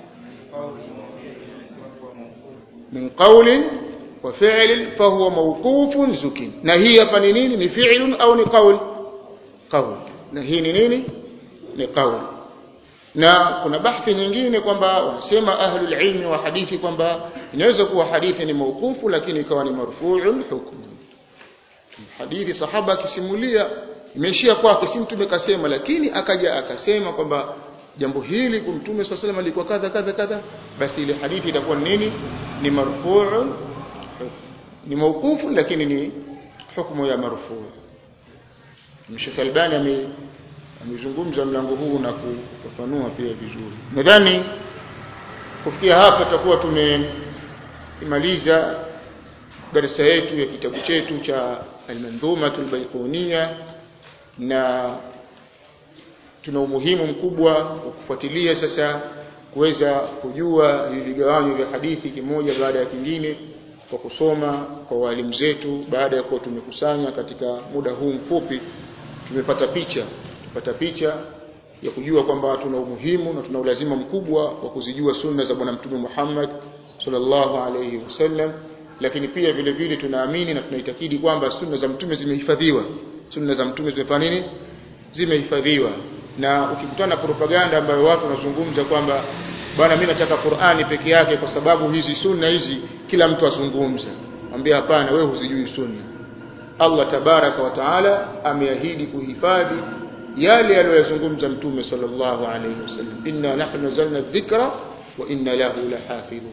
min qawlin wa fi'lin fahuwa mawqufun zukin. Na hii hapa ni nini? Ni fi'lun au ni qawl? Qawl. Na hii ni nini? Ni qawl. Na kuna bahthi nyingine kwamba wanasema ahlul ilmi wa hadithi kwamba inaweza kuwa hadithi ni mawqufu lakini ikawa ni marfu'ul hukm. Hadithi sahaba akisimulia imeishia kwake, si mtume kasema, lakini akaja akasema kwamba jambo hili kwa mtume sallallahu alayhi alikuwa kadha kadha kadha, basi ile hadithi itakuwa nini? Ni marfu'un, ni mawqufu lakini ni hukumu ya marfu'. Sheikh Albani amezungumza mlango huu na kufafanua pia vizuri. Nadhani kufikia hapa tutakuwa tumemaliza darasa yetu ya kitabu chetu cha Al-Mandhumatul Baiquniyya, na tuna umuhimu mkubwa wa kufuatilia sasa kuweza kujua hivi vigawanyo vya hadithi kimoja baada ya kingine kwa kusoma kwa walimu zetu. Baada ya kuwa tumekusanya katika muda huu mfupi, tumepata picha tupata picha ya kujua kwamba tuna umuhimu na tuna ulazima mkubwa wa kuzijua sunna za bwana mtume Muhammad sallallahu alayhi wasallam. Lakini pia vile vile tunaamini na tunaitakidi kwamba sunna za mtume zimehifadhiwa. Sunna za mtume zimefanya nini? Zimehifadhiwa. Na ukikutana propaganda ambayo watu wanazungumza kwamba bwana mimi nataka Qur'ani peke yake kwa sababu hizi sunna hizi kila mtu azungumza, mwambie hapana, wewe huzijui sunna. Allah tabaraka wa taala ameahidi kuhifadhi yale aliyozungumza mtume sallallahu alayhi wasallam, inna nahnu nazzalna dhikra wa inna lahu lahafidhun.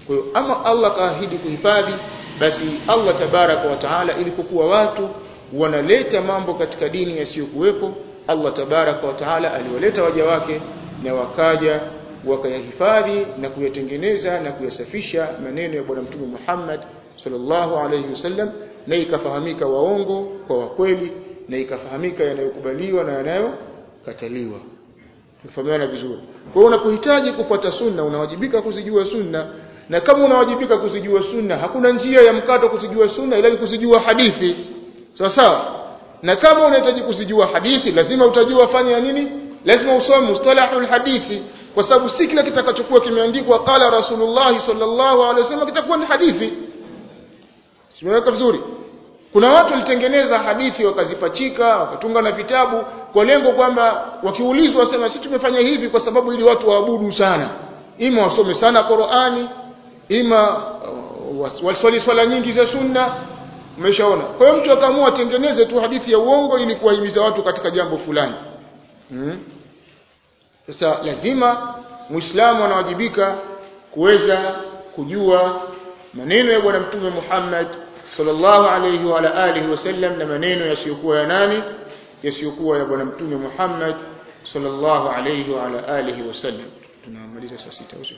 Kwa hiyo ama Allah kaahidi kuhifadhi, basi Allah tabaraka wa taala ilipokuwa watu wanaleta mambo katika dini yasiyokuwepo, Allah tabaraka wa taala aliwaleta waja wake na wakaja wakayahifadhi na kuyatengeneza na kuyasafisha maneno ya bwana mtume Muhammad sallallahu alayhi wasallam, na ikafahamika waongo kwa wakweli, na ikafahamika yanayokubaliwa na yanayokataliwa. Tufahamana vizuri. Kwa hiyo unapohitaji kufuata sunna unawajibika kuzijua sunna, na kama unawajibika kuzijua sunna hakuna njia ya mkato kuzijua sunna ila kuzijua hadithi. Sawa sawa? Na kama unahitaji kuzijua hadithi lazima utajua fanya nini? Lazima usome mustalahul hadithi, kwa sababu si kila kitakachokuwa kimeandikwa qala Rasulullah sallallahu alaihi wasallam kitakuwa ni hadithi. Simeweka vizuri. Kuna watu walitengeneza hadithi wakazipachika, wakatunga na vitabu kwa lengo kwamba wakiulizwa wasema sisi tumefanya hivi kwa sababu ili watu waabudu sana. Ima wasome sana Qur'ani, ima uh, waswali swala nyingi za sunna. Umeshaona? Kwa hiyo mtu akaamua atengeneze tu hadithi ya uongo ili kuwahimiza watu katika jambo fulani. Hmm? Sasa lazima Muislamu anawajibika kuweza kujua maneno ya bwana mtume Muhammad sallallahu alayhi wa ala alihi wasallam na maneno yasiyokuwa ya nani? Yasiyokuwa ya bwana mtume Muhammad sallallahu alayhi wa ala alihi wasallam. Tunamaliza saa sita usiku.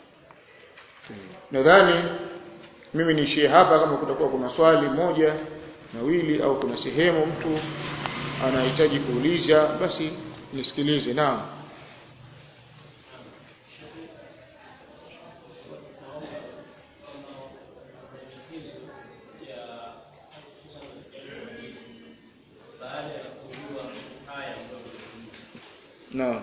Nadhani mimi niishie hapa. Kama kutakuwa kuna swali moja mawili au kuna sehemu mtu anahitaji kuuliza basi nisikilize. Naam. Naam.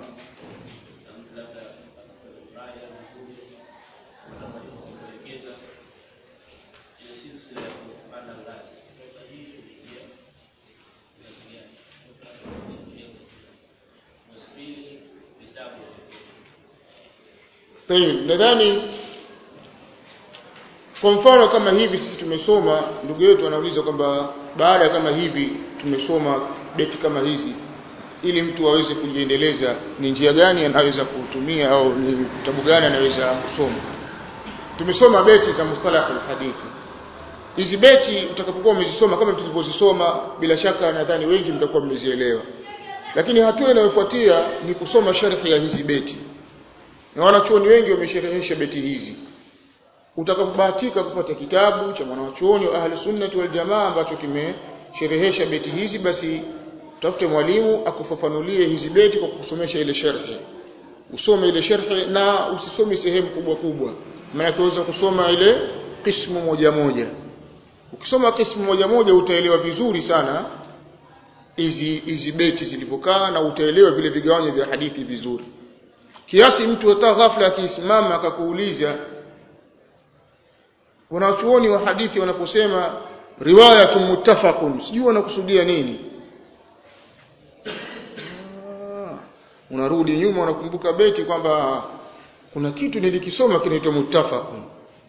Tayeb, nadhani kwa mfano kama hivi sisi tumesoma, ndugu yetu anauliza kwamba baada kama hivi tumesoma beti kama hizi, ili mtu aweze kujiendeleza ni njia gani anaweza kutumia au ni kitabu gani anaweza kusoma. Tumesoma beti za mustalah al-hadithi. Hizi beti utakapokuwa umezisoma kama tulivyozisoma, bila shaka nadhani wengi mtakuwa mmezielewa. Lakini hatua inayofuatia ni kusoma sharhi ya hizi beti. Na wanachuoni wengi wamesherehesha beti hizi. Utakapobahatika kupata kitabu cha mwanachuoni wa ahli sunnah wal jamaa ambacho kimesherehesha beti hizi, basi tafute mwalimu akufafanulie hizi beti kwa kusomesha ile sharhi. Usome ile sharhi na usisome sehemu kubwa kubwa. Maana unaweza kusoma ile kismu moja moja. Ukisoma kismu moja moja utaelewa vizuri sana hizi hizi beti zilivyokaa, na utaelewa vile vigawanyo vya hadithi vizuri. Kiasi mtu hata ghafla akisimama akakuuliza, wanachuoni wa hadithi wanaposema riwayatun muttafaqun, sijui wanakusudia nini? Ah, unarudi nyuma unakumbuka beti kwamba kuna kitu nilikisoma kinaitwa muttafaqun.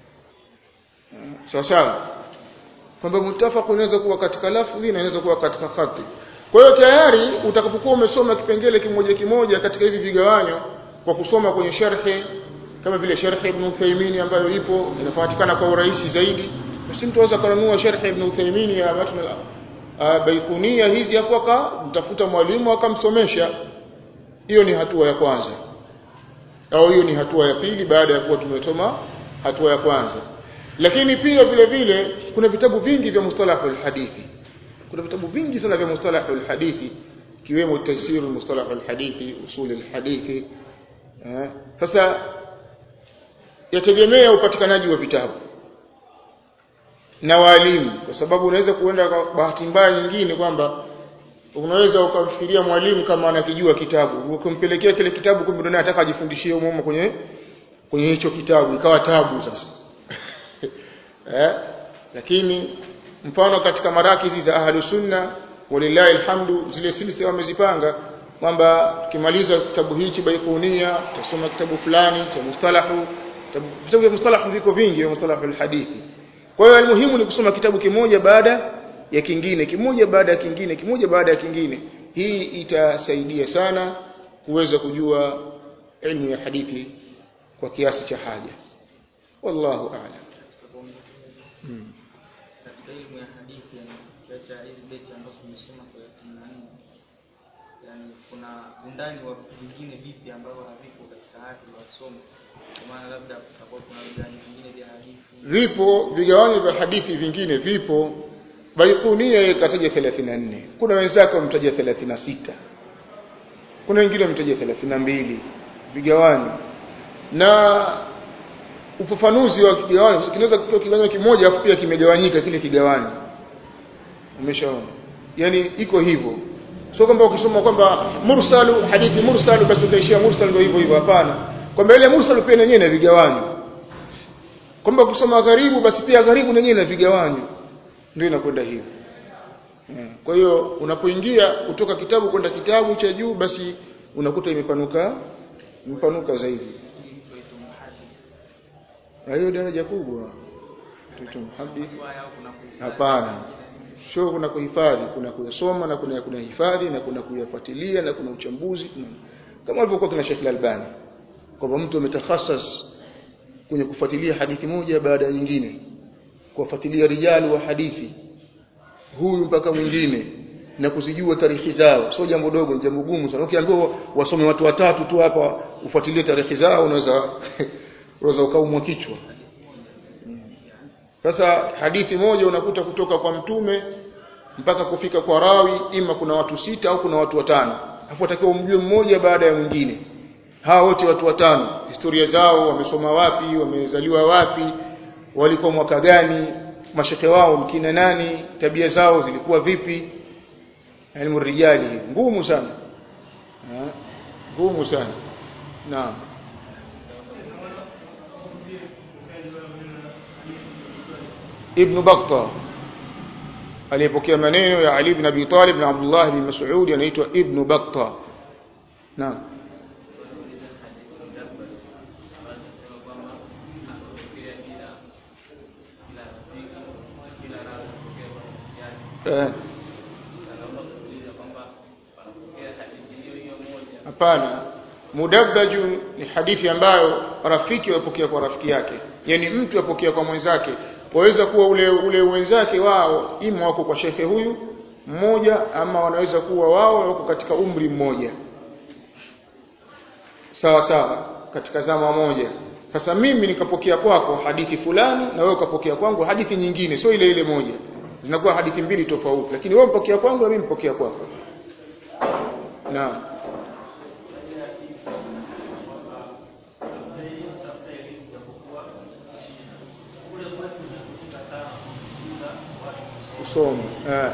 Sawa sawa? Kwamba muttafaqun inaweza kuwa katika lafzi na inaweza kuwa katika khati. Kwa hiyo tayari utakapokuwa umesoma kipengele kimoja kimoja katika hivi vigawanyo kwa kusoma kwenye sharhi kama vile sharhi Ibn Uthaymeen ambayo ipo inafahamika kwa urahisi zaidi, basi mtu anaweza kununua sharhi Ibn Uthaymeen ya matn al-Baiquniya hizi hapo akamtafuta mwalimu akamsomesha. Hiyo ni hatua ya kwanza. Au hiyo ni hatua ya pili baada ya kuwa tumesoma hatua ya kwanza. Lakini pia vile vile kuna vitabu vingi vya mustalah al-hadithi. Kuna vitabu vingi sana vya mustalah al-hadithi kiwemo taysir mustalah al-hadithi, usul al-hadithi. Eh, sasa yategemea upatikanaji wa vitabu na walimu, kwa sababu unaweza kuenda kwa bahati mbaya nyingine kwamba unaweza ukamfikiria mwalimu kama anakijua kitabu, ukimpelekea kile kitabu kumbe ndio anataka ajifundishie umomo kwenye kwenye hicho kitabu, ikawa tabu sasa. Eh, lakini mfano katika marakizi za ahlu sunna walillahi alhamdu, zile silsila wamezipanga kwamba tukimaliza kitabu hichi Baiquniya tutasoma kitabu fulani cha mustalahu. Vitabu vya mustalahu viko vingi vya mustalahu al-hadithi. Kwa hiyo muhimu ni kusoma kitabu kimoja baada ya kingine, kimoja baada ya kingine, kimoja baada ya kingine. Hii itasaidia sana kuweza kujua elimu ya hadithi kwa kiasi cha haja. wallahu a'lam. Hmm. Katika elimu ya hadithi ya hizi beti ambazo tumesoma kwa Tanzania, yani kuna undani wa vingine vipi ambavyo havipo katika haki wa somo, kwa maana labda kutakuwa kuna undani vingine vya hadithi. Vipo vigawanyo vya hadithi vingine vipo. Baikunia ikataja thelathini na nne, kuna wenzake wamtaja thelathini na sita, kuna wengine wamtaja thelathini na mbili vigawanyo. Na ufafanuzi wa kigawanyo kinaweza kutoa kigawanyo kimoja afu pia kimegawanyika kile kigawanyo. Umeshaona? Yani iko hivyo. Sio kwamba ukisoma kwamba mursalu hadithi mursalu basi utaishia mursal ndio hivyo hivyo, hapana. Kwamba ile mursal pia yenyewe na vigawanyo. Kwamba ukisoma gharibu basi pia gharibu yenyewe na vigawanyo. Ndio inakwenda hivyo. Kwa hiyo unapoingia kutoka kitabu kwenda kitabu cha juu basi unakuta imepanuka imepanuka zaidi. Hiyo daraja kubwa. Tutum hadithi. Hapana. Sio kuna kuhifadhi, kuna kuyasoma na kuna kuna hifadhi na kuna kuyafuatilia na kuna uchambuzi. Kama alivyokuwa kuna Sheikh Al-Albani. Kwamba mtu ametakhasas kwenye kufuatilia hadithi moja baada ya nyingine. Kufuatilia rijali wa hadithi huyu mpaka mwingine na kuzijua tarehe zao, sio jambo dogo, ni jambo gumu sana. Ukiambiwa wasome watu watatu tu hapa ufuatilie tarehe zao unaweza unaweza ukaumwa kichwa. Sasa hadithi moja unakuta kutoka kwa mtume mpaka kufika kwa rawi, ima kuna watu sita au kuna watu watano, afu atakiwa umjue mmoja baada ya mwingine. Hao wote watu watano historia zao, wamesoma wapi, wamezaliwa wapi, walikuwa mwaka gani, mashekhe wao mkina nani, tabia zao zilikuwa vipi. Elimu rijali ngumu sana. Ha? Ngumu sana. Naam. Ibn Battah aliyepokea maneno ya Ali ibn Abi Talib na Abdullah ibn Mas'ud anaitwa Ibn Battah. Naam. Eh. Hapana, mudabbaju ni hadithi ambayo rafiki wapokea kwa rafiki yake, yani mtu apokea kwa mwenzake. Waweza kuwa ule ule wenzake wao ima wako kwa shekhe huyu mmoja, ama wanaweza kuwa wao wako katika umri mmoja, sawa sawa, katika zama moja. Sasa mimi nikapokea kwako hadithi fulani na wewe ukapokea kwangu hadithi nyingine, sio ile ile moja, zinakuwa hadithi mbili tofauti, lakini wewe mpokea kwangu na mimi mpokea kwako. Naam. Kusoma eh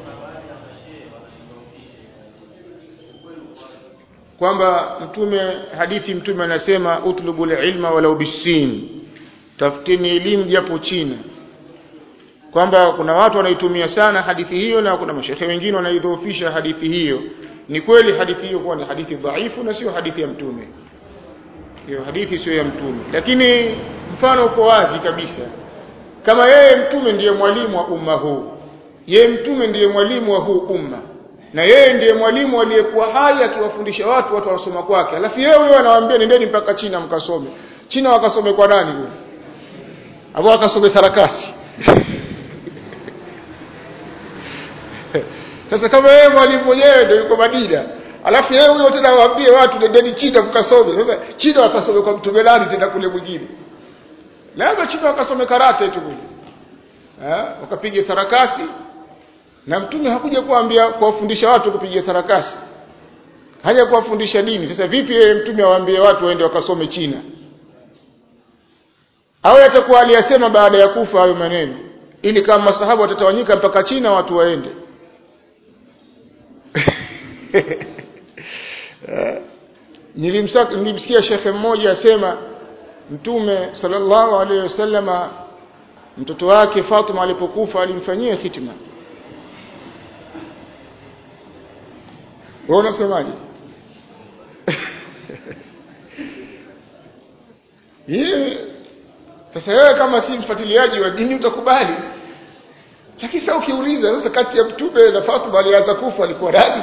kwamba mtume hadithi mtume anasema utlubul ilma walau bisin, tafuteni elimu japo china. Kwamba kuna watu wanaitumia sana hadithi hiyo na kuna mashehe wengine wanaidhoofisha hadithi hiyo. Ni kweli hadithi hiyo kwa ni hadithi dhaifu na sio hadithi ya mtume. Hiyo hadithi sio ya mtume, lakini mfano uko wazi kabisa. Kama yeye mtume ndiye mwalimu wa umma huu, yeye mtume ndiye mwalimu wa huu umma, na yeye ndiye mwalimu aliyekuwa hai akiwafundisha watu, watu wanasoma kwake. Alafu yeye huyo anawaambia nendeni mpaka China mkasome. China wakasome kwa nani huyo? Abo akasome sarakasi. Sasa kama yeye mwalimu mwenyewe ndio yuko Madina, alafu yeye huyo tena waambie watu nendeni China mkasome. Sasa China wakasome kwa mtume nani tena kule mwingine? Labda China wakasome karate tu kule. Eh, wakapiga sarakasi. Na mtume hakuja kuambia kuwafundisha watu kupiga sarakasi. Haja kuwafundisha dini. Sasa vipi yeye mtume awaambie watu waende wakasome China? Au atakuwa aliyasema baada ya kufa hayo maneno ili kama masahaba watatawanyika mpaka China watu waende? Nilimsaka nilimsikia shekhe mmoja asema mtume sallallahu alaihi wasallama mtoto wake Fatima alipokufa alimfanyia hitima. Wewe unasemaje? Yeye sasa wewe kama si mfuatiliaji wa dini utakubali. Lakini sasa ukiuliza sasa kati ya mtume na Fatima alianza kufa alikuwa nani?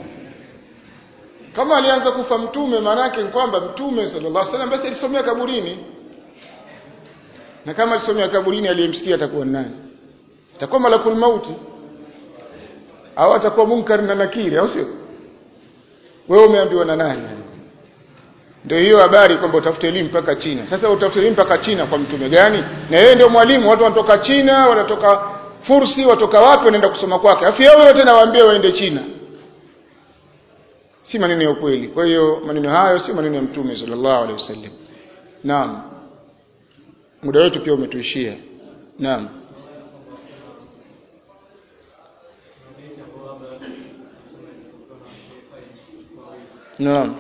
Kama alianza kufa mtume maana yake ni kwamba mtume sallallahu alaihi wasallam basi alisomea kaburini. Na kama alisomea kaburini aliyemsikia atakuwa nani? Atakuwa malakul mauti au atakuwa munkar na nakiri, au sio? Wewe umeambiwa na nani? Ndio hiyo habari kwamba utafute elimu mpaka China. Sasa utafute elimu mpaka China kwa mtume gani? Na yeye ndio mwalimu, watu wanatoka China, wanatoka Fursi, watoka wapi wanaenda kusoma kwake. Afi yao tena waambie waende China. Si maneno ya ukweli. Kwa hiyo maneno hayo si maneno ya mtume sallallahu alaihi wasallam. Naam. Muda wetu pia umetuishia. Naam. Naam.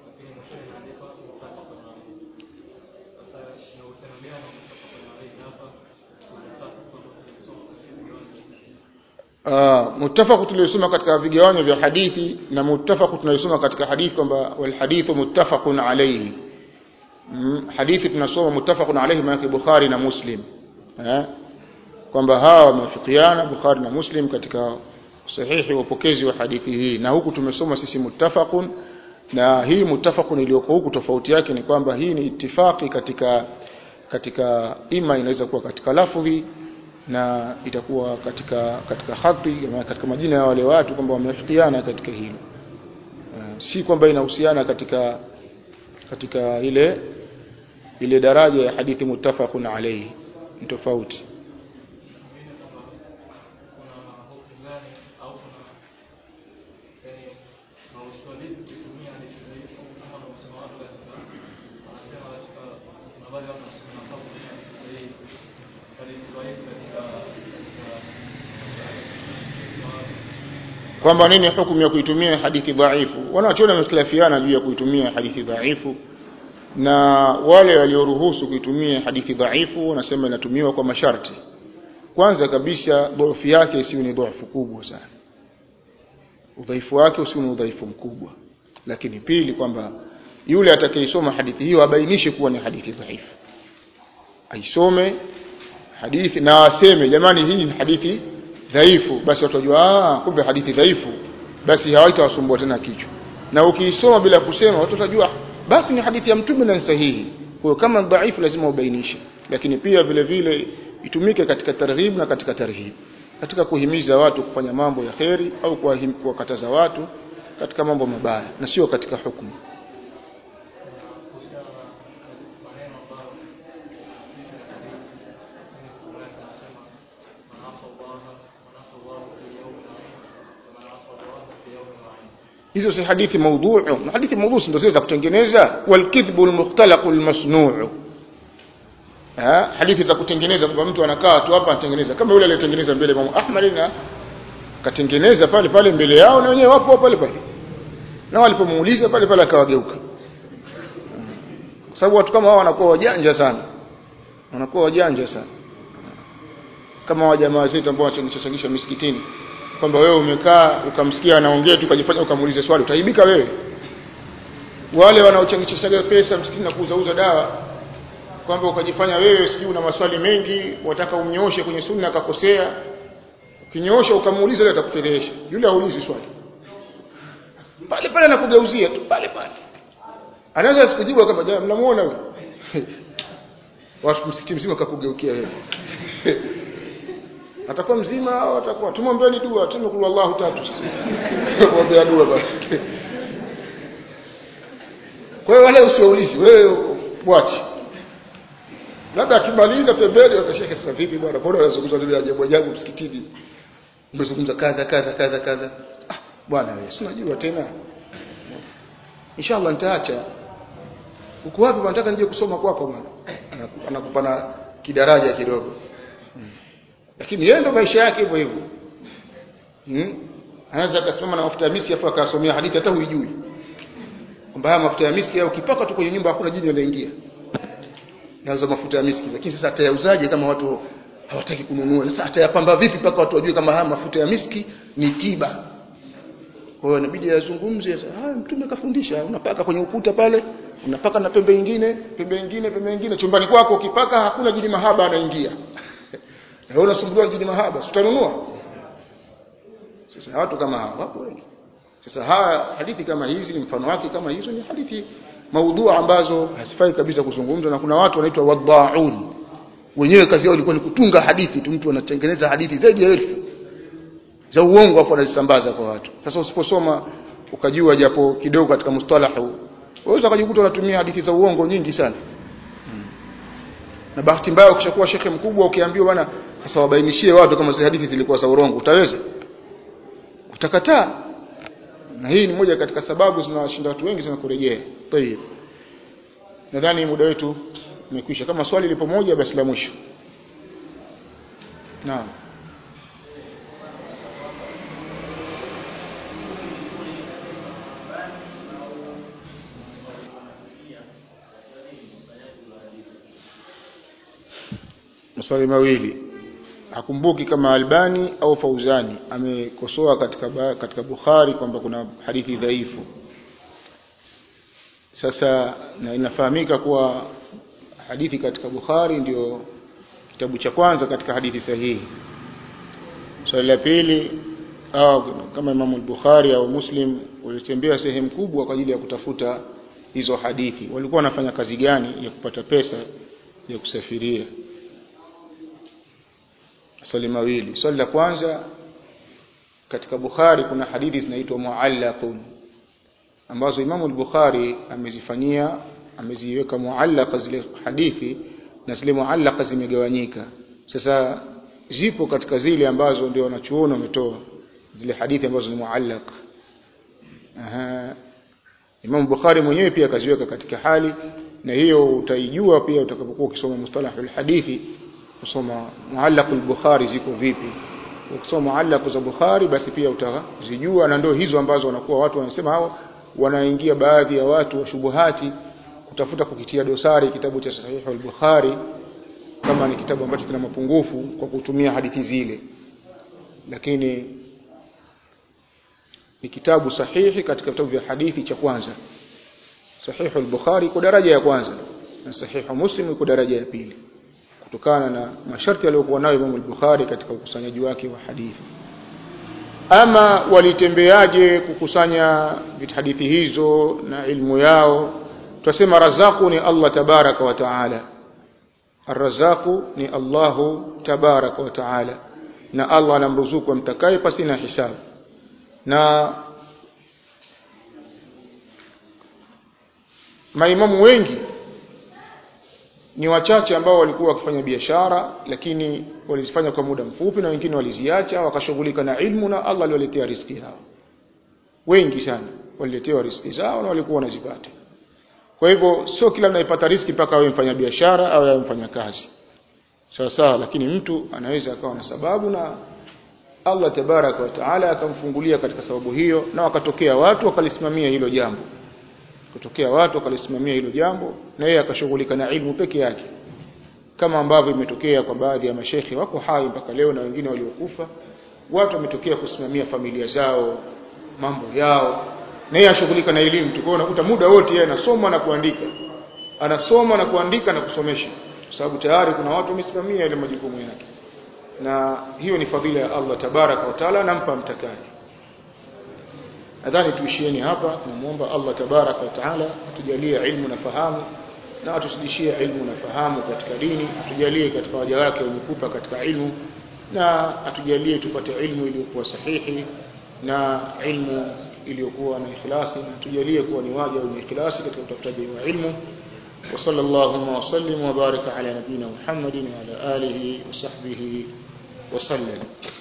Ah, muttafaq tulisoma katika vigawanyo vya hadithi na muttafaq tunayosoma katika hadithi kwamba wal hadithu muttafaqun alayhi. Mm, hadithi tunasoma muttafaqun alayhi maana Bukhari na Muslim. Eh? Kwamba hawa wamefikiana Bukhari na Muslim katika sahihi upokezi wa hadithi hii, na huku tumesoma sisi muttafaqun, na hii muttafaqun iliyoko huku tofauti yake ni kwamba hii ni ittifaqi katika katika ima inaweza kuwa katika lafzi na itakuwa katika katika hati, katika majina ya wale watu kwamba wamefikiana katika hilo. Uh, si kwamba inahusiana katika katika ile ile daraja ya hadithi muttafaqun alayhi, ni tofauti. Kwamba nini hukumu ya kuitumia hadithi dhaifu? Wanachoona wamekhilafiana juu ya kuitumia hadithi dhaifu, na wale walioruhusu kuitumia hadithi dhaifu wanasema inatumiwa kwa masharti. Kwanza kabisa dhaifu yake isiwe ni dhaifu kubwa sana, udhaifu wake usiwe ni udhaifu mkubwa. Lakini pili kwamba yule atakayesoma hadithi hiyo abainishe kuwa ni hadithi dhaifu, aisome hadithi na aseme jamani hii ni hadithi dhaifu, basi watu wajua ah kumbe hadithi dhaifu, basi hawatawasumbua tena kichwa. Na ukiisoma bila kusema watu watajua basi ni hadithi ya mtume na sahihi. Kwa hiyo kama dhaifu lazima ubainishe. Lakini pia vile vile itumike katika targhib na katika tarhib, katika kuhimiza watu kufanya mambo ya kheri au kuwakataza watu katika mambo mabaya, na sio katika hukumu. hizo si hadithi mawdhu'u. Hadithi mawdhu'u ndio zile za kutengeneza, wal kidhbu al mukhtalaq al masnu'u. Ah, hadithi za kutengeneza kwamba mtu anakaa tu hapa anatengeneza, kama yule aliyetengeneza mbele Imam Ahmad na katengeneza pale pale mbele yao, na wenyewe wapo pale pale, na walipomuuliza pale pale akawageuka. Kwa sababu watu kama hao wanakuwa wajanja sana, wanakuwa wajanja sana. Kama wa jamaa zetu ambao wanachangisha misikitini, kwamba wewe umekaa ukamsikia anaongea tu ukajifanya ukamuulize swali, utaibika wewe. Wale wanaochangisha pesa msikitini na kuuza uza dawa, kwamba ukajifanya wewe sijui una maswali mengi, wataka umnyooshe kwenye sunna akakosea, ukinyoosha ukamuuliza yule atakufedhesha. Yule haulizi swali, pale pale anakugeuzia tu pale pale, anaweza sikujibu kama jamaa mnamuona wewe watu msikiti mzima akakugeukia wewe atakuwa mzima au atakuwa tumombeeni dua, tumekulu Allahu tatu sisi tuombe dua basi. Kwa hiyo wale usiulizi wewe, mwache labda tumaliza pembeni wakashika sasa vipi bwana, bora unazungumza ndio ajabu ajabu msikitini, unazungumza kadha kadha kadha kadha. Ah bwana wewe si unajua tena, inshallah nitaacha. Uko wapi? Nataka nije kusoma kwako bwana. Anakupana kidaraja kidogo, lakini yeye ndo maisha yake hivyo hivyo. Hmm? Anaweza akasimama na mafuta ya miski afa akasomea hadithi hata huijui, kwamba haya mafuta ya miski au ukipaka tu kwenye nyumba hakuna jini anaingia. Nazo mafuta ya miski, lakini sasa atayauzaje kama watu hawataki kununua? Sasa atayapamba vipi mpaka watu wajue kama haya mafuta ya miski ni tiba? Kwa hiyo inabidi azungumzie sasa. Ah, mtume kafundisha, unapaka kwenye ukuta pale, unapaka na pembe nyingine, pembe nyingine, pembe nyingine, chumbani kwako ukipaka hakuna jini mahaba anaingia. Na wewe unasumbuliwa jini mahaba, utanunua? Sasa watu kama hao wapo wengi. Sasa haya hadithi kama hizi ni mfano wake, kama hizo ni hadithi maudhu ambazo hasifai kabisa kuzungumzwa, na kuna watu wanaitwa wadhaun. wenyewe kazi yao ilikuwa ni kutunga hadithi tu, mtu anatengeneza hadithi zaidi ya elfu za uongo afu anazisambaza kwa watu. Sasa usiposoma ukajua japo kidogo katika mustalahu, unaweza kujikuta unatumia hadithi za uongo nyingi sana. Hmm. Na bahati mbaya ukishakuwa shekhe mkubwa ukiambiwa bwana sasa wabainishie watu kama zile hadithi zilikuwa za uongo, utaweza? Utakataa. Na hii ni moja katika sababu zinawashinda watu wengi sana kurejea. Tayeb. Nadhani muda wetu umekwisha. Kama swali lipo moja basi la mwisho. Naam. Maswali mawili. Hakumbuki kama Albani au Fauzani amekosoa katika katika Bukhari kwamba kuna hadithi dhaifu. Sasa na inafahamika kuwa hadithi katika Bukhari ndio kitabu cha kwanza katika hadithi sahihi. Swali la pili, au kama Imam al-Bukhari au Muslim walitembea sehemu kubwa kwa ajili ya kutafuta hizo hadithi, walikuwa wanafanya kazi gani ya kupata pesa ya kusafiria? Swali mawili. Swali la kwanza, katika Bukhari kuna hadithi zinaitwa muallaqun ambazo Imam al-Bukhari amezifanyia ameziweka muallaqa zile hadithi, na zile muallaqa zimegawanyika. Sasa zipo katika zile ambazo ndio wanachuona wametoa zile hadithi ambazo ni muallaq. Aha. Imam Bukhari mwenyewe pia akaziweka katika hali, na hiyo utaijua pia utakapokuwa ukisoma mustalahul hadithi, kusoma muallaqul Bukhari ziko vipi. Ukisoma muallaq za Bukhari basi pia utazijua, na ndio hizo ambazo wanakuwa watu wanasema hao wanaingia baadhi ya watu wa shubuhati kutafuta kukitia dosari kitabu cha Sahih al-Bukhari kama ni kitabu ambacho kina mapungufu kwa kutumia hadithi zile. Lakini ni kitabu sahihi katika vitabu vya hadithi cha kwanza. Sahih al-Bukhari kwa daraja ya kwanza na Sahih Muslim kwa daraja ya pili, kutokana na masharti aliyokuwa nayo Imam al-Bukhari katika ukusanyaji wake wa hadithi. Ama walitembeaje kukusanya hadithi hizo na ilmu yao? Tunasema Razzaqu ni Allah tabaraka wa taala. Ar-Razzaqu ni Allahu tabaraka wa taala, na Allah anamruzuku mtakaye pasi na hisabu. Na maimamu wengi ni wachache ambao walikuwa wakifanya biashara, lakini walizifanya kwa muda mfupi, na wengine waliziacha wakashughulika na ilmu, na Allah aliwaletea riziki zao. Wengi sana waliletewa riziki zao na walikuwa wanazipata. Kwa hivyo sio kila anayepata riziki mpaka awe mfanya biashara au awe mfanya kazi. Sawa sawa, lakini mtu anaweza akawa na sababu na Allah tabaraka wa taala akamfungulia katika sababu hiyo, na wakatokea watu wakalisimamia hilo jambo. Kutokea watu wakalisimamia hilo jambo na yeye akashughulika na ilmu peke yake, kama ambavyo imetokea kwa baadhi ya mashekhi wako hai mpaka leo na wengine waliokufa. Watu wametokea kusimamia familia zao, mambo yao, na yeye ashughulika na elimu. Tukao unakuta muda wote yeye anasoma na kuandika, anasoma na kuandika na kusomesha, kwa sababu tayari kuna watu wamesimamia ile majukumu yake. Na hiyo ni fadhila ya Allah tabaraka wa taala, anampa mtakaji. Nadhani tuishieni hapa. Tunamuomba Allah tabaraka wa taala atujalie ilmu na fahamu, na atuzidishie ilmu na fahamu katika dini, atujalie katika waja wake wamekupa katika ilmu, na atujalie tupate ilmu iliyokuwa sahihi na ilmu iliyokuwa na ikhlasi, na atujalie kuwa ni waja wenye ikhlasi katika utafutaji wa ilmu. Wa sallallahu wa sallim wa baraka ala nabina Muhammadin wa ala alihi wa sahbihi wa sallam.